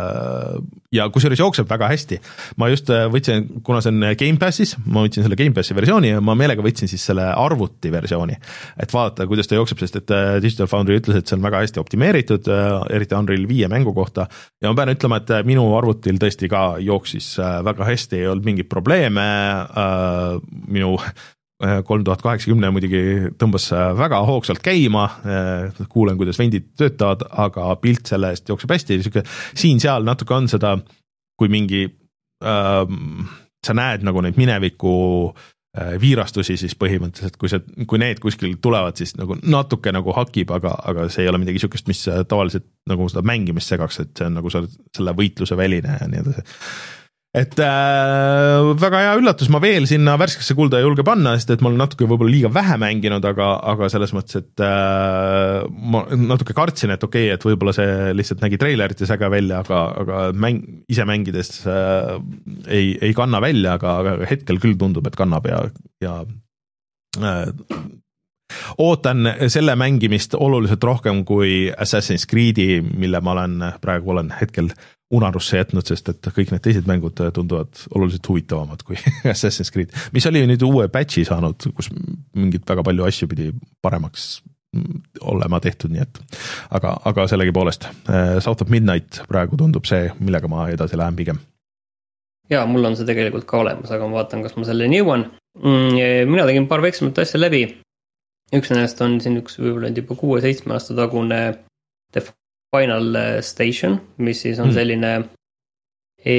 ja kusjuures jookseb väga hästi. Ma just võtsin, kuna see on Game Passis, ma võtsin selle Game Passi versiooni ja ma meelega võtsin siis selle arvuti versiooni, et vaadata, kuidas ta jookseb, sest et Digital Foundry ütles, et see on väga hästi optimeeritud, eriti Unreal viie mängu kohta ja ma pean ütlema, et minu arvutil tõesti ka jooksis väga hästi, ei olnud mingeid probleeme, minu kolm tuhat kaheksakümmend muidugi tõmbas väga hoogsalt käima, kuulen, kuidas vendid töötavad, aga pilt selle eest jookseb hästi, siin-seal natuke on seda, kui mingi, äh, sa näed nagu neid mineviku äh, viirastusi, siis põhimõtteliselt, kui, see, kui need kuskil tulevad, siis nagu natuke nagu hakib, aga, aga see ei ole midagi niisugust, mis tavaliselt nagu seda mängimist segaks, et see on nagu selle võitluse väline ja nii edasi. Et äh, väga hea üllatus, ma veel sinna värskesse kulda ei julge panna, sest et ma olen natuke võib-olla liiga vähe mänginud, aga, aga selles mõttes, et äh, ma natuke kartsin, et okei, okay, et võib-olla see lihtsalt nägi treilerites äge välja, aga, aga mäng, ise mängides äh, ei, ei kanna välja, aga, aga hetkel küll tundub, et kannab ja, ja äh, ootan selle mängimist oluliselt rohkem kui Assassin's Creed'i, mille ma olen praegu olen hetkel unarusse jätnud, sest et kõik need teised mängud tunduvad oluliselt huvitavamad kui Assassin's Creed, mis oli nüüd uue patchi saanud, kus mingit väga palju asju pidi paremaks olema tehtud, nii et aga, aga sellegi poolest South of Midnight praegu tundub see, millega ma edasi lähen pigem. Jaa, mul on see tegelikult ka olemas, aga ma vaatan, kas ma selleni jõuan. Mina tegin paar väiksemat asja läbi. Üks nendest on siin üks võib-olla juba kuue-seitsme aasta tagune The Final Station, mis siis on selline e,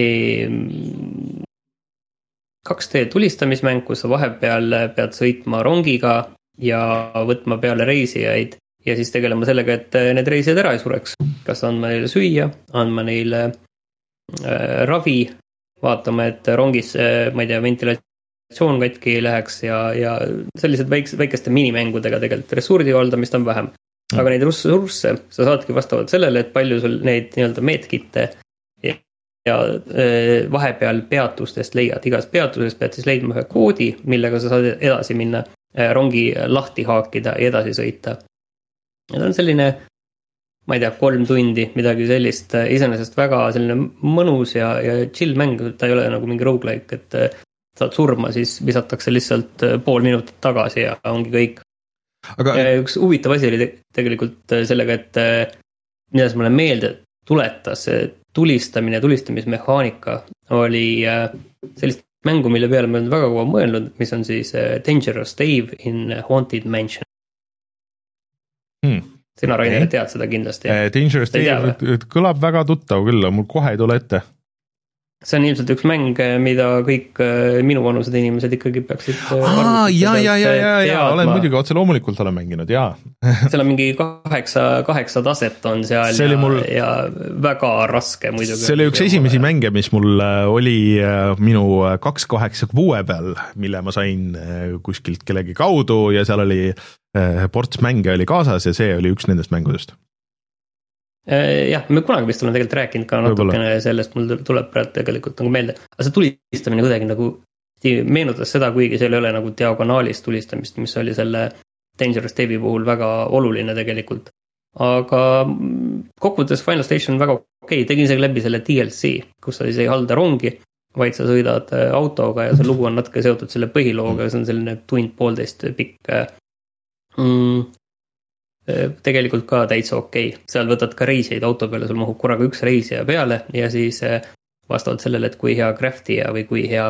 kaks D tulistamismäng, kus sa vahepeal pead sõitma rongiga ja võtma peale reisijaid ja siis tegelema sellega, et need reisijad ära ei sureks. Kas andma neile süüa, andma neile äh, ravi, vaatama, et rongis, ma ei tea, ventilatsioon katki ei läheks ja, ja sellised väikse, väikeste minimängudega tegelikult ressurdi haldamist on vähem. Aga neid ressursse sa saadki vastavalt sellele, et palju sul neid nii-öelda meetkitte ja, ja vahepeal peatustest leiad. Igas peatuses pead siis leidma ühe koodi, millega sa saad edasi minna, rongi lahti haakida ja edasi sõita. Ja ta on selline, ma ei tea, kolm tundi, midagi sellist, iseenesest väga selline mõnus ja, ja chill mäng, ta ei ole nagu mingi roguelike, et saad surma, siis visatakse lihtsalt pool minutit tagasi ja ongi kõik. Aga üks huvitav asi oli tegelikult sellega, et mida see mulle meelde tuletas, tulistamine ja tulistamismehaanika oli sellist mängu, mille peale me olen väga kaua mõelnud, mis on siis Dangerous Dave in Haunted Mansion. Hmm. Sina, Rainer, okay. Tead seda kindlasti. Dangerous Dave kõlab väga tuttav küll, mul kohe ei tule ette. See on ilmselt üks mäng, mida kõik minu vanused inimesed ikkagi peaksid Aa, ja, ja, ja, ja, ja, olen muidugi otse loomulikult olen mänginud, jaa. Seal on mingi kaheksa, kaheksa taset on seal ja, mul... ja väga raske muidugi. See oli üks esimesi mänge, mis mul oli minu kaks kaheksa kuue peal, mille ma sain kuskilt kellegi kaudu ja seal oli ports mänge oli kaasas ja see oli üks nendest mängudest. Jah, me kunagi vist olen tegelikult rääkinud ka natukene sellest, mul tuleb praegu tegelikult nagu meelde, aga see tulistamine kuidagi nagu meenutas seda, kuigi see ei ole nagu diagonaalis tulistamist, mis oli selle Dangerous Dave'i puhul väga oluline tegelikult. Aga kokkuvõttes Final Station väga okei, tegin isegi läbi selle D L C, kus sa siis ei halda rongi, vaid sa sõidad autoga ja see lugu on natuke seotud selle põhilooga ja see on selline tund poolteist pikk mm, tegelikult ka täitsa okei. Seal võtad ka reisijaid auto peale, sul mahub korraga üks reisija peale ja siis vastavalt sellele, et kui hea crafti ja või kui hea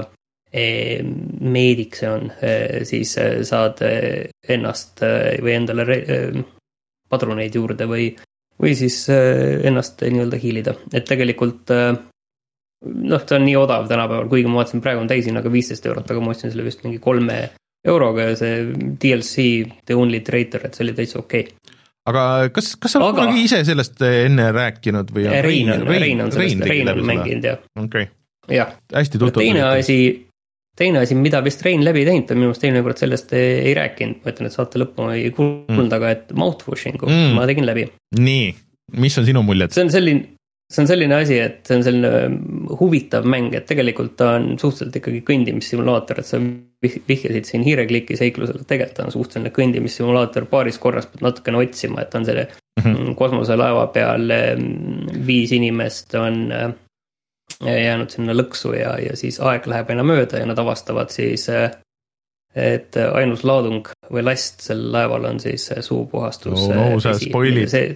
meedik see on, siis saad ennast või endale padruneid juurde või, või siis ennast nii-öelda hiilida. Et tegelikult noh, ta on nii odav tänapäeval, kuigi ma vaatasin praegu on täisin aga viisteist eurot, aga ma ostsin selle vist mingi kolme euroga ja see D L C, The Only Traitor, et see oli täitsa okei. Aga kas, kas sa aga... oled ise sellest enne rääkinud? Või on Rein, on, Rein, Rein on sellest, Rein on mänginud, jah. Okay. Jah. Hästi tuttav. Teine asi, teine asi, mida vist Rein läbi teinud, minu meelest teine kord sellest ei rääkinud, ma ütlen, et saate lõppu ma ei kuulnud, mm. aga et mouthwashingu mm. ma tegin läbi. Nii, mis on sinu muljed? See on selline, see on selline asi, et see on selline huvitav mäng, et tegelikult ta on suhteliselt ikkagi kõndimissimulaator, et sa vihjasid siin hiireklikki seiklusele, tegelikult on suhteline kõndimissimulaator, paaris korras pead natukene otsima, et on selle mm-hmm. kosmoselaeva peal viis inimest on jäänud sinna lõksu ja, ja siis aeg läheb aina mööda ja nad avastavad siis, et ainus laadung või last sel laeval on siis suupuhastus. No, no sa spoilid. See...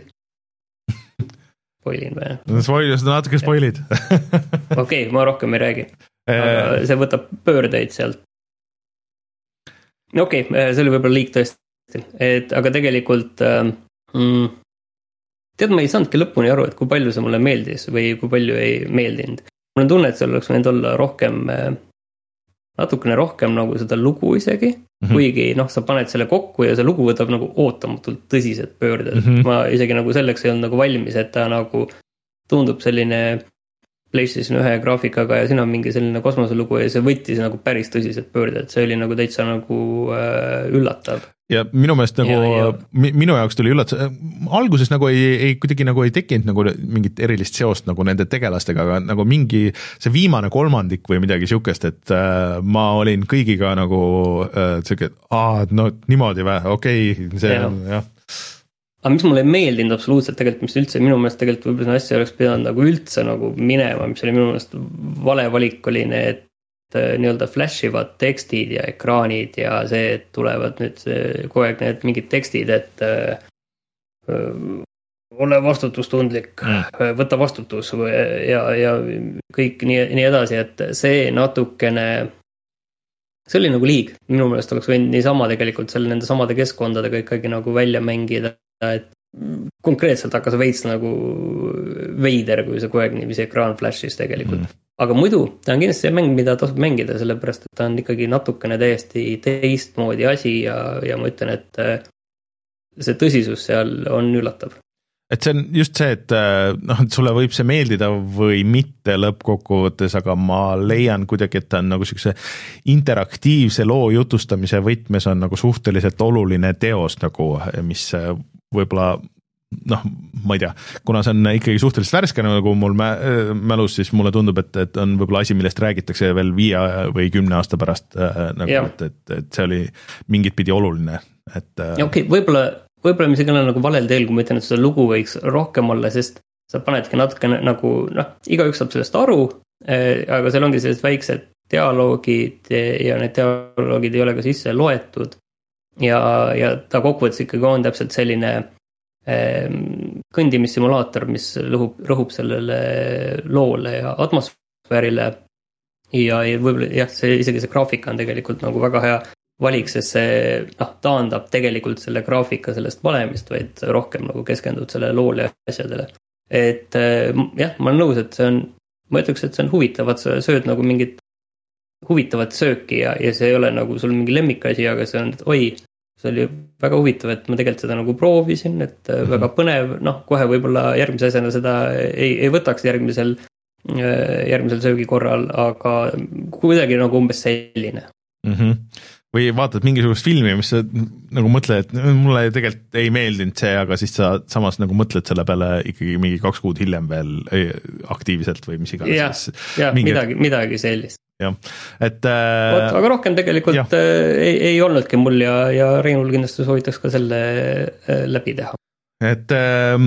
Spoilin või? Spoilid, seda natuke spoilid. Okei, okay, ma rohkem ei räägi. Aga see võtab pöördeid sealt. okei okay,, see oli võib-olla liik tõesti, et aga tegelikult mm, tead, ma ei saanudki lõpuni aru, et kui palju see mulle meeldis või kui palju ei meeldinud. Mul on tunne, et seal oleks võinud olla rohkem, natukene rohkem nagu seda lugu isegi, mm-hmm. kuigi noh, sa paned selle kokku ja see lugu võtab nagu ootamatult tõsised pöörded. Mm-hmm. Ma isegi nagu selleks ei olnud nagu valmis, et ta nagu tundub selline PlayStation ühe graafikaga ja siin on mingi selline kosmoselugu ja see võttis nagu päris tõsised pöörded, see oli nagu täitsa nagu äh, üllatav. Ja minu meelest nagu, ja, ja. minu jaoks tuli üllatus, alguses nagu ei, ei kuidagi nagu ei tekkinud nagu mingit erilist seost nagu nende tegelastega, aga nagu mingi see viimane kolmandik või midagi sihukest, et äh, ma olin kõigiga nagu äh, sihuke, aa, no niimoodi vä, okei okay,, see ja. on jah. Aga mis mulle ei meeldinud absoluutselt tegelikult, mis üldse minu meelest tegelikult võib-olla see asja oleks pidanud nagu üldse nagu minema, mis oli minu meelest vale valik oli need nii-öelda flashivad tekstid ja ekraanid ja see, et tulevad nüüd kogu aeg need mingid tekstid, et öö, ole vastutustundlik, mm. võta vastutus ja, ja kõik nii, nii edasi, et see natukene, see oli nagu liig. Minu meelest oleks võinud niisama tegelikult selle nende samade keskkondadega ikkagi nagu välja mängida, et konkreetselt hakkas veits nagu veider, kui see kogu aeg niiviisi ekraan flashis tegelikult. Mm. Aga muidu, ta on kindlasti see mäng, mida tasub mängida, sellepärast, et ta on ikkagi natukene täiesti teistmoodi asi ja, ja ma ütlen, et see tõsisus seal on üllatav. Et see on just see, et noh, et sulle võib see meeldida või mitte lõppkokkuvõttes, aga ma leian kuidagi, et ta on nagu siukse interaktiivse loo jutustamise võtmes on nagu suhteliselt oluline teos nagu, mis võib-olla noh, ma ei tea, kuna see on ikkagi suhteliselt värske nagu mul mälus, siis mulle tundub, et, et on võib-olla asi, millest räägitakse veel viie või kümne aasta pärast nagu, et, et, et see oli mingit pidi oluline. Et, ja okei, okay, võib-olla, võib-olla mis ei ole nagu valel teel, kui ma ütlen, et seda lugu võiks rohkem olla, sest sa panedki natuke nagu, noh, igaüks saab sellest aru, aga seal ongi sellised väiksed dialoogid ja need dialoogid ei ole ka sisse loetud ja, ja ta kokkuvõttes ikkagi on täpselt selline kõndimissimulaator, mis rõhub, rõhub sellele loole ja atmosfäärile ja, ja võib-olla jah, see, isegi see graafika on tegelikult nagu väga hea valik, sest see noh, taandab tegelikult selle graafika sellest valemist, vaid rohkem nagu keskendud selle loole ja asjadele. Et jah, ma olen nõus, et see on, ma ütleks, et see on huvitav, et sa sööd nagu mingit huvitavat sööki ja, ja see ei ole nagu sul mingi lemmikasi, aga see on, et oi, see oli väga huvitav, et ma tegelikult seda nagu proovisin, et mm-hmm. väga põnev, noh, kohe võib-olla järgmise asjana seda ei, ei võtaks järgmisel, järgmisel söögi korral, aga kuidagi nagu umbes selline. Mm-hmm. Või vaatad mingisugust filmi, mis sa nagu mõtled, et mulle tegelikult ei meeldinud see, aga siis sa samas nagu mõtled selle peale ikkagi mingi kaks kuud hiljem veel aktiivselt või mis iganes. jah, ja, mingi... midagi, midagi sellist. jah, et äh... Oot, aga rohkem tegelikult ja. ei, ei olnudki mul ja, ja Reinul kindlasti soovitaks ka selle läbi teha. Et äh,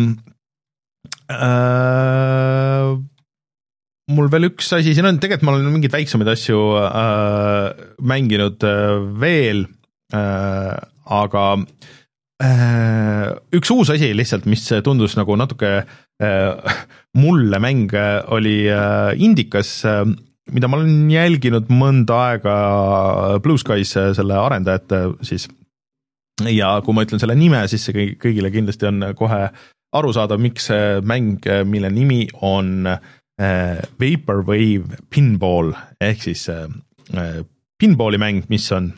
äh, mul veel üks asi, siin on tegelikult ma olen mingeid väiksemaid asju äh, mänginud äh, veel äh, aga äh, üks uus asi lihtsalt, mis tundus nagu natuke äh, mulle mäng oli äh, Indikas äh, mida ma olen jälginud mõnda aega Blue Skies selle arendajate siis ja kui ma ütlen selle nime, siis see kõigile kindlasti on kohe arusaadav, miks see mäng, mille nimi on äh, Vaporwave Pinball ehk siis äh, pinballi mäng, mis on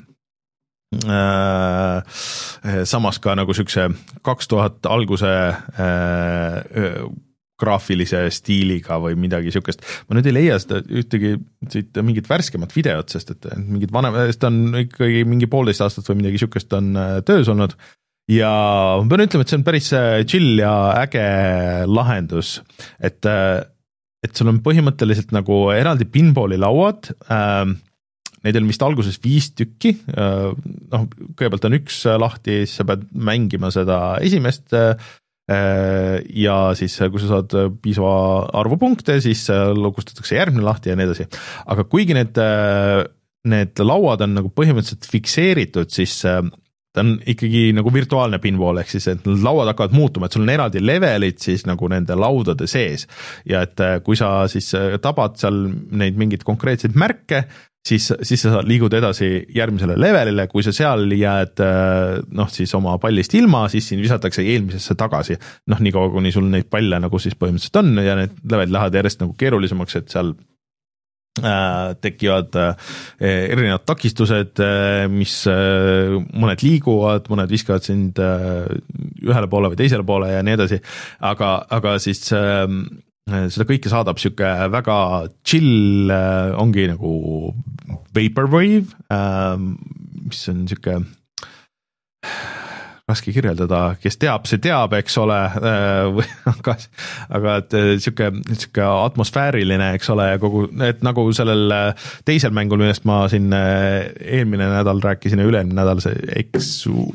äh, samas ka nagu siukse kaks tuhat alguse äh, graafilise stiiliga või midagi siukest. Ma nüüd ei leia seda ühtegi siit mingit värskemat videot, sest et mingid vanem, sest on ikkagi mingi poolteist aastat või midagi siukest on töös olnud ja ma pean ütlema, et see on päris chill ja äge lahendus, et, et sul on põhimõtteliselt nagu eraldi pinballi lauad, neid on vist alguses viis tükki, noh, kõigepealt on üks lahti, siis sa pead mängima seda esimest ja siis kui sa saad piisava arvu punkte, siis lukustatakse järgmine lahti ja nii edasi. Aga kuigi need, need lauad on nagu põhimõtteliselt fikseeritud, siis ta on ikkagi nagu virtuaalne pinball, ehk siis et lauad hakkavad muutuma, et sul on eraldi levelid siis nagu nende laudade sees ja et kui sa siis tabad seal neid mingeid konkreetseid märke, siis, siis sa liigud edasi järgmisele levelile, kui sa seal jääd noh, siis oma pallist ilma, siis siin visatakse eelmisesse tagasi. Noh, nii kaua, kuni sul neid palle nagu siis põhimõtteliselt on ja need levelid lähevad järjest nagu keerulisemaks, et seal äh, tekivad äh, erinevad takistused, äh, mis äh, mõned liiguvad, mõned viskavad sind äh, ühele poole või teisele poole ja nii edasi, aga, aga siis äh, seda kõike saadab siuke väga chill, ongi nagu vaporwave, mis on siuke raske kirjeldada, kes teab, see teab, eks ole, aga, aga et siuke, siuke atmosfääriline, eks ole, ja kogu, et nagu sellel teisel mängul, millest ma siin eelmine nädal rääkisin ja üle-eelmine nädal see Exu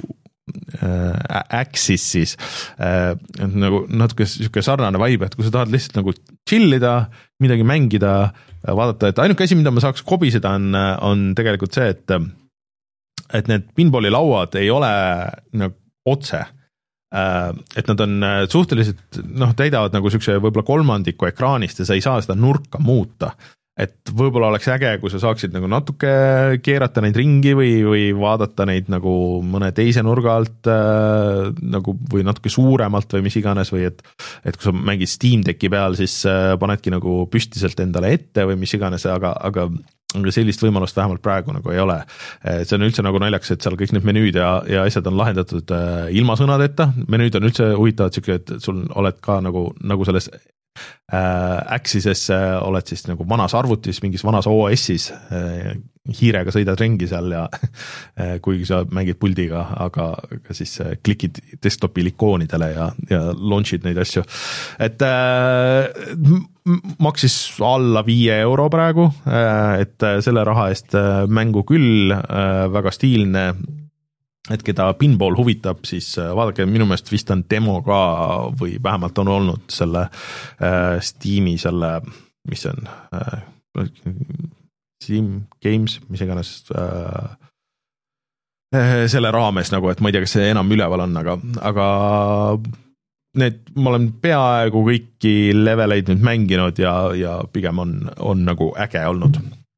Axis siis äh, nagu natuke siuke sarnane vibe, et kui sa tahad lihtsalt nagu chillida, midagi mängida, vaadata, et ainuke asi, mida ma saaks kobiseda on, on tegelikult see, et et need pinballi lauad ei ole nagu otse, et nad on suhteliselt noh, täidavad nagu siukse võib-olla kolmandiku ekraanist ja sa ei saa seda nurka muuta. Et võib-olla oleks äge, kui sa saaksid nagu natuke keerata neid ringi või, või vaadata neid nagu mõne teise nurga alt äh, nagu, või natuke suuremalt või mis iganes või et, et kui sa mängid Steam Decki peal, siis äh, panedki nagu püstiselt endale ette või mis iganes, aga, aga sellist võimalust vähemalt praegu nagu ei ole. See on üldse nagu naljaks, et seal kõik need menüüd ja, ja asjad on lahendatud äh, ilma sõnadeta, menüüd on üldse huvitavad siuke, et sul oled ka nagu, nagu selles Axis'es oled siis nagu vanas arvutis, mingis vanas O S-is, hiirega sõidad ringi seal ja kuigi sa mängid puldiga, aga siis klikid desktopi ikoonidele ja, ja launchid neid asju. Et äh, maksis alla viie euro praegu, et selle raha eest mängu küll väga stiilne, et keda pinball huvitab, siis vaadake, minu meelest vist on demo ka või vähemalt on olnud selle äh, Steam'i selle, mis see on, äh, Steam Games, mis iganes äh, selle raames nagu, et ma ei tea, kas see enam üleval on, aga, aga need, ma olen peaaegu kõiki leveleid nüüd mänginud ja, ja pigem on, on nagu äge olnud.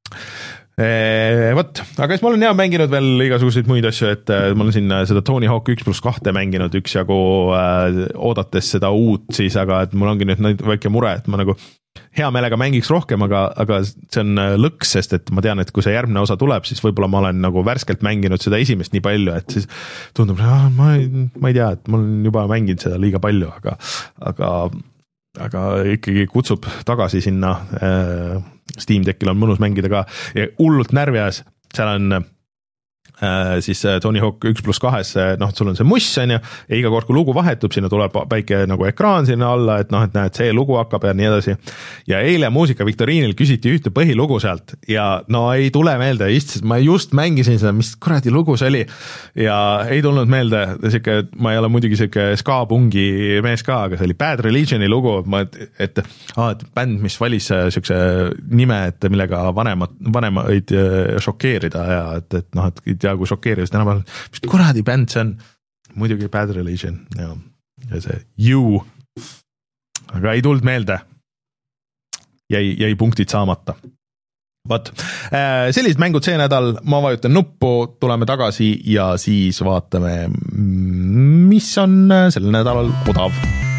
Võt, aga siis ma olen hea mänginud veel igasuguseid muid asju, et ma olen siin seda Tony Hawk üks pluss kahte mänginud üksjagu äh, oodates seda uut siis, aga et mul ongi nüüd väike mure, et ma nagu hea meelega mängiks rohkem, aga, aga see on lõks, sest et ma tean, et kui see järgmine osa tuleb, siis võib-olla ma olen nagu värskelt mänginud seda esimest nii palju, et siis tundub, ah, ma, ma ei tea, et ma olen juba mänginud seda liiga palju, aga, aga aga ikkagi kutsub tagasi sinna äh, Steam Deckil on mõnus mängida ka ja hullult närvi ajas, seal on äh, siis Tony Hawk üks pluss kahes, noh, sul on see muss on ju, ja iga kord, kui lugu vahetub, sinna tuleb väike nagu ekraan sinna alla, et noh, et näed, see lugu hakkab ja nii edasi. Ja eile muusikaviktoriinil küsiti ühte põhilugu sealt ja no ei tule meelde, istest, ma just mängisin seda, mis kuradi lugu see oli ja ei tulnud meelde, siuke, ma ei ole muidugi siuke ska-pungi mees ka, aga see oli Bad Religioni lugu, ma, et, ah, et bänd, mis valis siukse nime, et millega vanemad, vanemaid šokeerida ja et, et noh, et ja kui šokeeriv, siis tänapäeval, mis kuradi bänd see on, muidugi Bad Religion ja, ja see You, aga ei tulnud meelde, jäi, jäi punktid saamata. Vaat, sellised mängud see nädal, ma vajutan nuppu, tuleme tagasi ja siis vaatame, mis on sel nädalal odav.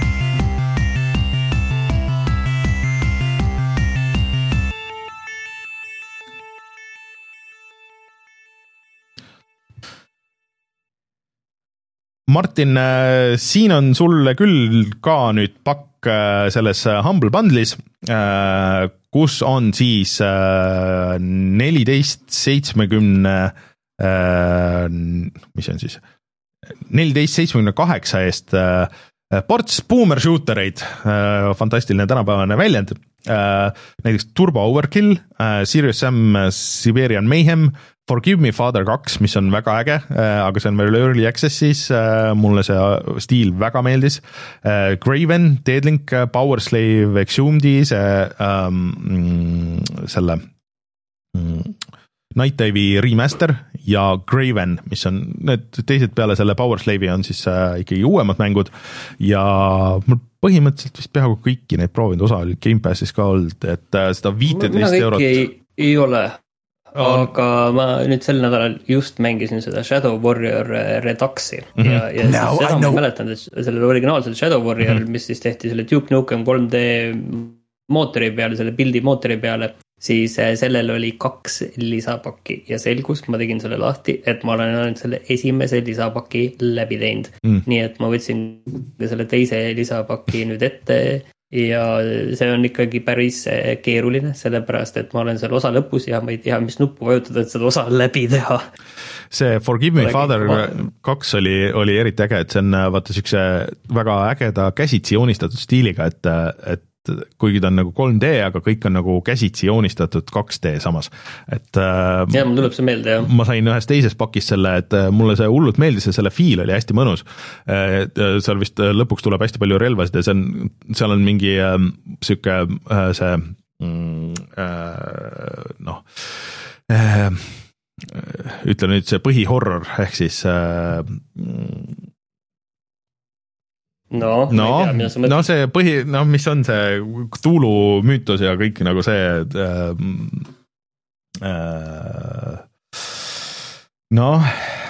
Martin, siin on sulle küll ka nüüd pakk selles Humble Bundle'is, kus on siis neliteist seitsmekümne, mis on siis, neliteist seitsmekümne kaheksa eest ports boomer shootereid, fantastiline tänapäevane väljend, näiteks Turbo Overkill, Serious Sam Siberian Mayhem, Forgive Me Father kaks, mis on väga äge, aga see on veel early access'is, mulle see stiil väga meeldis. Graven, Deadlink, Power Slave, Exhumed, see um, selle um, Night Dive'i remaster ja Graven, mis on need teised peale selle Power Slave'i on siis uh, ikkagi uuemad mängud ja mul põhimõtteliselt vist peaaegu kõiki neid proovinud, osa oli Game Passis ka olnud, et uh, seda viiteist eurot. Ei, ei ole. aga ma nüüd sel nädalal just mängisin seda Shadow Warrior Reduxi mm -hmm. ja, ja no, seda ma mäletan, et sellel originaalsel Shadow Warrior mm, -hmm. mis siis tehti selle Duke Nukem kolm D mootori peale, selle pildi mootori peale, siis sellel oli kaks lisapakki ja selgus, ma tegin selle lahti, et ma olen ainult selle esimese lisapaki läbi teinud mm. nii et ma võtsin selle teise lisapaki nüüd ette ja see on ikkagi päris keeruline, sellepärast et ma olen seal osa lõpus ja ma ei tea, mis nuppu vajutada, et seda osa läbi teha. See Forgive Me Father kaks oli, oli eriti äge, et see on vaata siukse väga ägeda käsitsi joonistatud stiiliga, et, et kuigi ta on nagu kolm D, aga kõik on nagu käsitsi joonistatud kaks D samas. Et, ja, mul tuleb see meelde, jah. Ma sain ühes teises pakis selle, et mulle see hullult meeldis ja selle feel oli hästi mõnus. Seal vist lõpuks tuleb hästi palju relvasid ja see on, seal on mingi siuke see noh, ütle nüüd see põhihorror ehk siis no, no, tea, no see põhi, noh, mis on see Cthulhu müütos ja kõik nagu see äh, äh, noh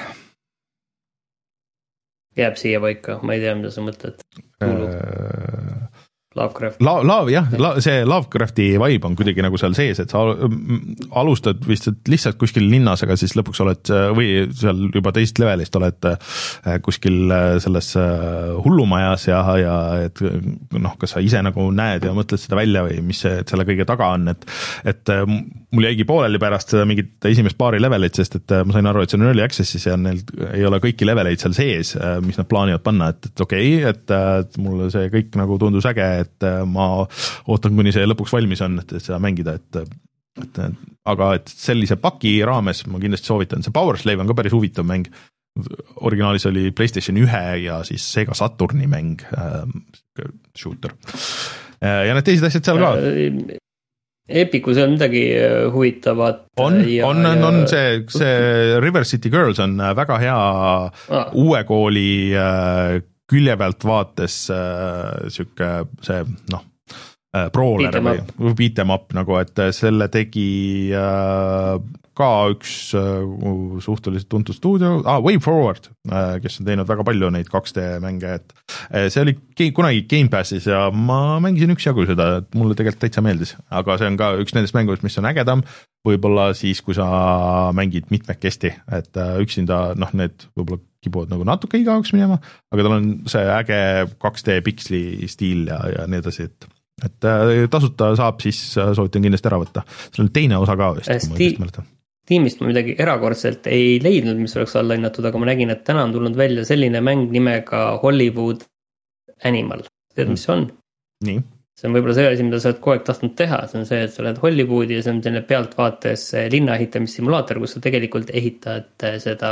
jääb siia paika, ma ei tea, mida sa mõtled. Äh, Lovecraft. La, la, jah, la, see Lovecrafti vibe on kuidagi nagu seal sees, et sa alustad vist lihtsalt kuskil linnas, aga siis lõpuks oled või seal juba teist levelist oled kuskil selles hullumajas ja, ja et noh, kas sa ise nagu näed ja mõtled seda välja või mis see, selle kõige taga on, et, et mul jäigi pooleli pärast seda mingit esimest paari levelit, sest et ma sain aru, et see on early access'is ja neil ei ole kõiki leveleid seal sees, mis nad plaanivad panna, et, et okei, okay, et, et mulle see kõik nagu tundus äge, et ma ootan, kuni see lõpuks valmis on, et seda mängida, et, et aga et sellise paki raames ma kindlasti soovitan, see Power Slave on ka päris huvitav mäng, originaalis oli PlayStation ühe ja siis Sega Saturni mäng, äh, shooter ja need teised asjad seal ka. Epicus on midagi huvitavat. On, ja, on, ja... on see, see River City Girls on väga hea ah. uue kooli äh, külje pealt vaates äh, siuke see noh äh, brawler või beat em up nagu, et selle tegi äh, ka üks äh, suhteliselt tuntud stuudio, ah, Way Forward, äh, kes on teinud väga palju neid kaks D mänge, et äh, see oli ke- kunagi Game Passis ja ma mängisin üksjagu seda, et mulle tegelikult täitsa meeldis, aga see on ka üks nendest mängudest, mis on ägedam, võib-olla siis, kui sa mängid mitmekesti, et äh, üksinda, noh, need võib-olla kipuvad nagu natuke igavaks minema, aga tal on see äge kaks D piksli stiil ja, ja nii edasi, et, et tasuta saab, siis soovitan kindlasti ära võtta. See on teine osa ka vist. Sti- Steamist ma midagi erakordselt ei leidnud, mis oleks alla hinnatud, aga ma nägin, et täna on tulnud välja selline mäng nimega Hollywood Animal. Tead, mis see on? Nii. See on võib-olla see asi, mida sa oled kogu aeg tahtnud teha, see on see, et sa oled Hollywoodi ja see on selline pealtvaates linna ehitamissimulaator, kus sa tegelikult ehitad seda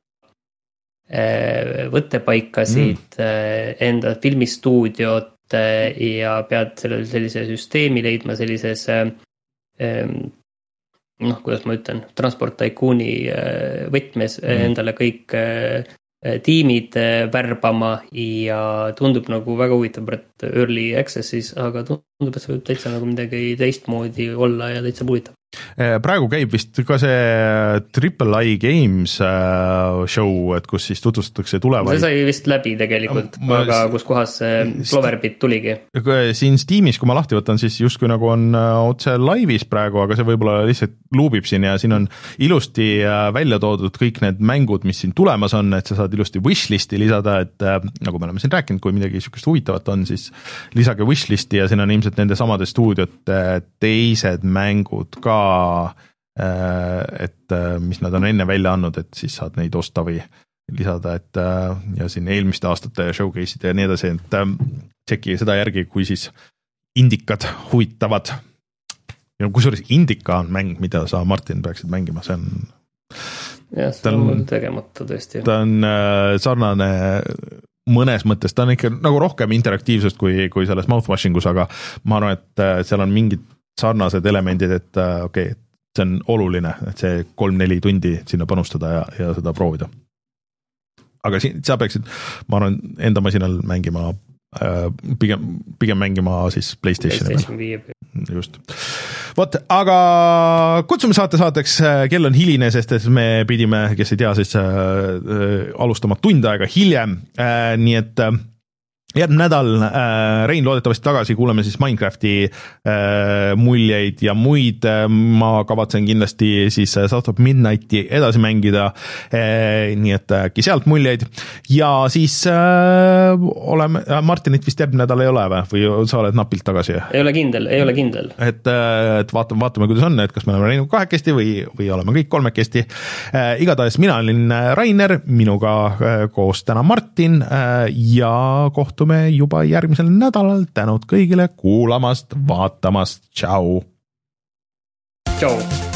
võttepaikasid mm. enda filmistuudiot ja pead sellel sellise süsteemi leidma sellises noh, kuidas ma ütlen, Transport Tycooni võtmes mm. endale kõik tiimid värbama ja tundub nagu väga huvitav early access'is, aga tundub, et see võib täitsa nagu midagi teistmoodi olla ja täitsa huvitav. Praegu käib vist ka see Triple I Games show, et kus siis tutvustatakse tulevaid. See sai vist läbi tegelikult, ma, aga kus kohas see Cloverbit tuligi. Siin Steamis, kui ma lahti võtan, siis justkui nagu on otse laivis praegu, aga see võib-olla lihtsalt luubib siin ja siin on ilusti välja toodud kõik need mängud, mis siin tulemas on, et sa saad ilusti wishlisti lisada, et nagu me oleme siin rääkinud, kui midagi niisugust huvitavat on, siis lisage wishlisti ja siin on ilmselt nende samade stuudiote teised mängud ka, et mis nad on enne välja andnud, et siis saad neid osta või lisada, et ja siin eelmiste aastate showcase'id ja nii edasi, et tšeki seda järgi, kui siis indikad huvitavad. Ja kusjuures Indika on mäng, mida sa, Martin, peaksid mängima, see on jah, see on mul tegemata tõesti. Ta on sarnane mõnes mõttes, ta on ikka nagu rohkem interaktiivsust kui, kui selles mouthwashingus, aga ma arvan, et seal on mingid sarnased elemendid, et okei, okay, see on oluline, et see kolm-neli tundi sinna panustada ja, ja seda proovida. Aga siin, sa peaksid, ma arvan, enda masinal mängima, äh, pigem, pigem mängima siis PlayStationi. PlayStation viie. Just. vot, aga kutsume saate saateks, kell on hiline, sest et me pidime, kes ei tea, siis äh, alustama tund aega hiljem, äh, nii et äh, järgmine nädal äh, Rein loodetavasti tagasi, kuuleme siis Minecrafti äh, muljeid ja muid, ma kavatsen kindlasti siis South of Midnighti edasi mängida, äh, nii et äkki sealt muljeid ja siis äh, oleme, Martinit vist järgmine nädal ei ole või, või sa oled napilt tagasi? Ei ole kindel, ei ole kindel. Et, et vaatame, vaatame, kuidas on, et kas me oleme Reinuga kahekesti või, või oleme kõik kolmekesti. Äh, igatahes mina olin Rainer, minuga äh, koos täna Martin äh, ja kohtu me juba järgmisel nädalal, tänud kõigile kuulamast, vaatamast, tšau! Tšau!